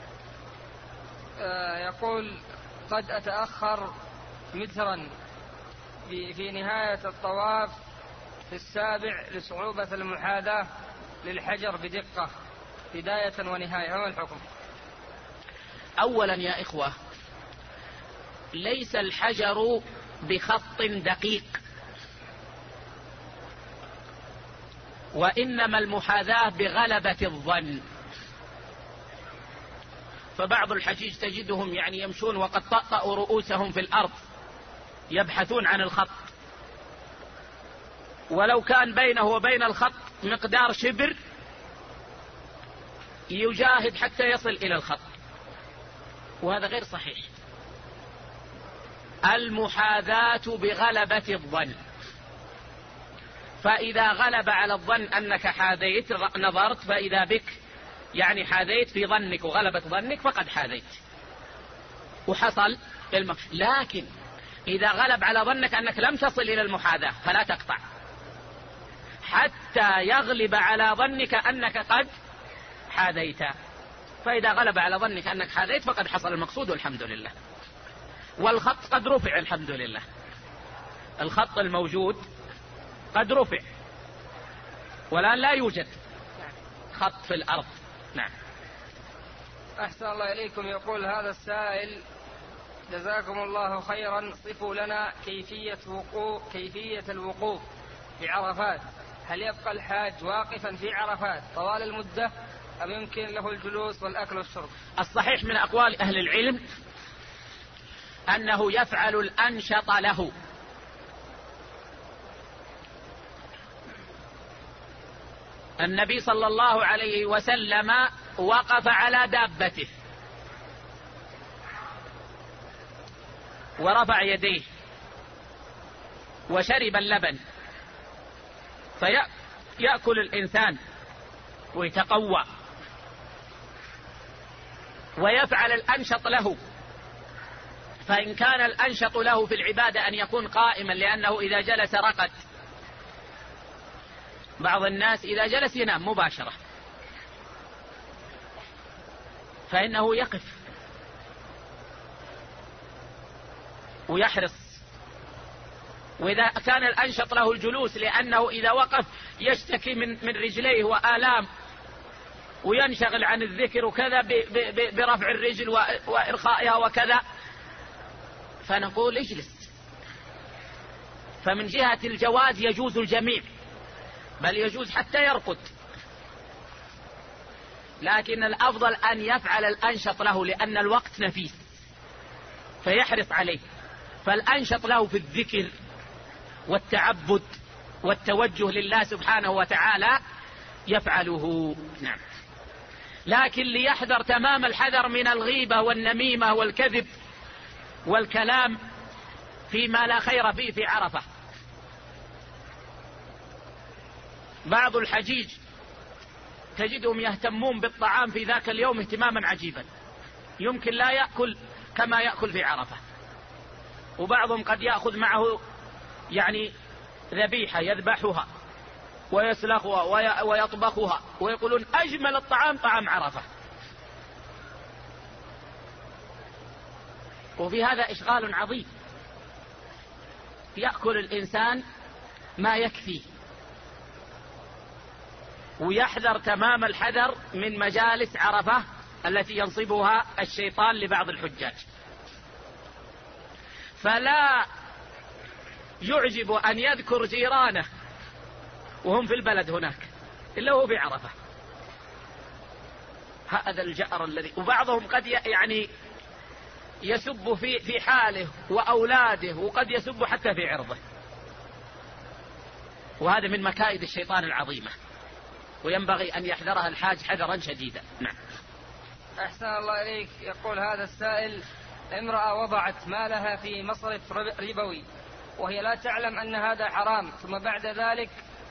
يقول: قد أتأخر مترا في نهاية الطواف في السابع لصعوبة المحاذاة للحجر بدقة بداية ونهاية، ما الحكم؟ أولا يا إخوة، ليس الحجر بخط دقيق، وإنما المحاذاة بغلبة الظن. فبعض الحجيج تجدهم يعني يمشون وقد طأطأوا رؤوسهم في الأرض يبحثون عن الخط، ولو كان بينه وبين الخط مقدار شبر يجاهد حتى يصل إلى الخط، وهذا غير صحيح. المحاذاة بغلبة الظن، فإذا غلب على الظن أنك حاذيت نظرت فإذا بك يعني حاذيت في ظنك وغلبة ظنك فقد حاذيت وحصل المقصود. لكن إذا غلب على ظنك أنك لم تصل إلى المحاذاة فلا تقطع حتى يغلب على ظنك أنك قد حاذيت. فإذا غلب على ظنك أنك حاذيت فقد حصل المقصود والحمد لله. والخط قد رفع الحمد لله، الخط الموجود قد رفع، والآن لا يوجد خط في الأرض. نعم. أحسن الله إليكم. يقول هذا السائل: جزاكم الله خيرا، صفوا لنا كيفية الوقوف في عرفات. هل يبقى الحاج واقفا في عرفات طوال المدة أم يمكن له الجلوس والأكل والشرب؟ الصحيح من أقوال أهل العلم أنه يفعل الأنشط له. النبي صلى الله عليه وسلم وقف على دابته ورفع يديه وشرب اللبن، فيأكل الإنسان ويتقوى ويفعل الأنشط له. فإن كان الأنشط له في العبادة أن يكون قائما، لأنه إذا جلس رقد. بعض الناس إذا جلس ينام مباشرة، فإنه يقف ويحرص. وإذا كان الأنشط له الجلوس، لأنه إذا وقف يشتكي من رجليه وآلام وينشغل عن الذكر وكذا برفع الرجل وإرخائها وكذا، فنقول اجلس. فمن جهة الجواز يجوز الجميع، بل يجوز حتى يرقد، لكن الأفضل أن يفعل الأنشط له، لأن الوقت نفيس فيحرص عليه. فالأنشط له في الذكر والتعبد والتوجه لله سبحانه وتعالى يفعله. نعم. لكن ليحذر تمام الحذر من الغيبة والنميمة والكذب والكلام فيما لا خير فيه في عرفة. بعض الحجيج تجدهم يهتمون بالطعام في ذاك اليوم اهتماما عجيبا، يمكن لا يأكل كما يأكل في عرفة. وبعضهم قد يأخذ معه يعني ذبيحة يذبحها ويسلخها ويطبخها ويقولون أجمل الطعام طعام عرفة. وفي هذا إشغال عظيم، يأكل الإنسان ما يكفي. ويحذر تمام الحذر من مجالس عرفة التي ينصبها الشيطان لبعض الحجاج. فلا يعجب أن يذكر جيرانه وهم في البلد هناك إلا هو في عرفة. هذا الجأر الذي، وبعضهم قد يعني يسب في حاله وأولاده، وقد يسب حتى في عرضه، وهذا من مكائد الشيطان العظيمة، وينبغي أن يحذرها الحاج حذرا شديدا. نعم. أحسن الله إليك. يقول هذا السائل: امرأة وضعت مالها في مصرف ربوي وهي لا تعلم أن هذا حرام، ثم بعد ذلك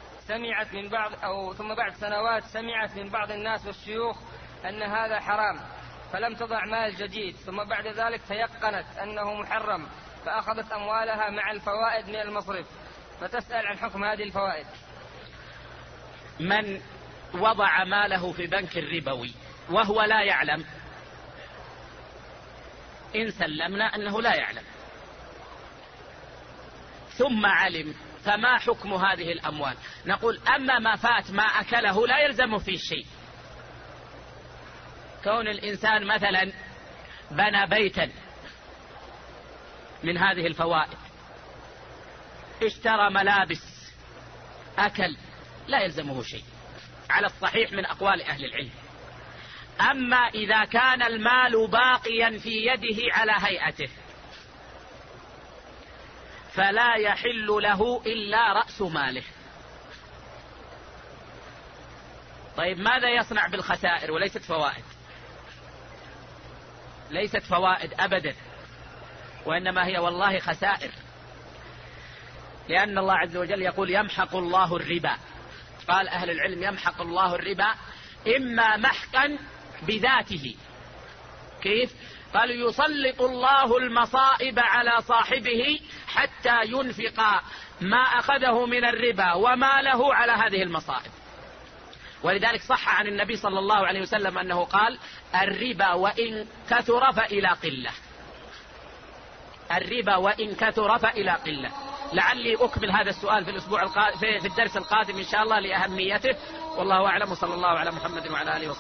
ثم بعد سنوات سمعت من بعض الناس والشيوخ أن هذا حرام، فلم تضع مال جديد، ثم بعد ذلك تيقنت أنه محرم فأخذت أموالها مع الفوائد من المصرف، فتسأل عن حكم هذه الفوائد. من وضع ماله في بنك الربوي وهو لا يعلم، إن سلمنا أنه لا يعلم ثم علم، فما حكم هذه الأموال؟ نقول أما ما فات ما أكله لا يلزم فيه شيء. كون الإنسان مثلا بنى بيتا من هذه الفوائد، اشترى ملابس، أكل، لا يلزمه شيء على الصحيح من أقوال أهل العلم. أما إذا كان المال باقيا في يده على هيئته فلا يحل له إلا رأس ماله. طيب ماذا يصنع بالخسائر؟ وليست فوائد، ليست فوائد أبدا، وإنما هي والله خسائر، لأن الله عز وجل يقول يمحق الله الربا. قال أهل العلم يمحق الله الربا إما محقا بذاته. كيف؟ قال يسلط الله المصائب على صاحبه حتى ينفق ما أخذه من الربا وما له على هذه المصائب. ولذلك صح عن النبي صلى الله عليه وسلم أنه قال الربا وإن كثر فإلى قلة، الربا وإن كثر فإلى قلة. لعلي أكمل هذا السؤال في الأسبوع في الدرس القادم إن شاء الله لأهميته، والله أعلم، صلى الله على محمد وعلى آله وصحبه.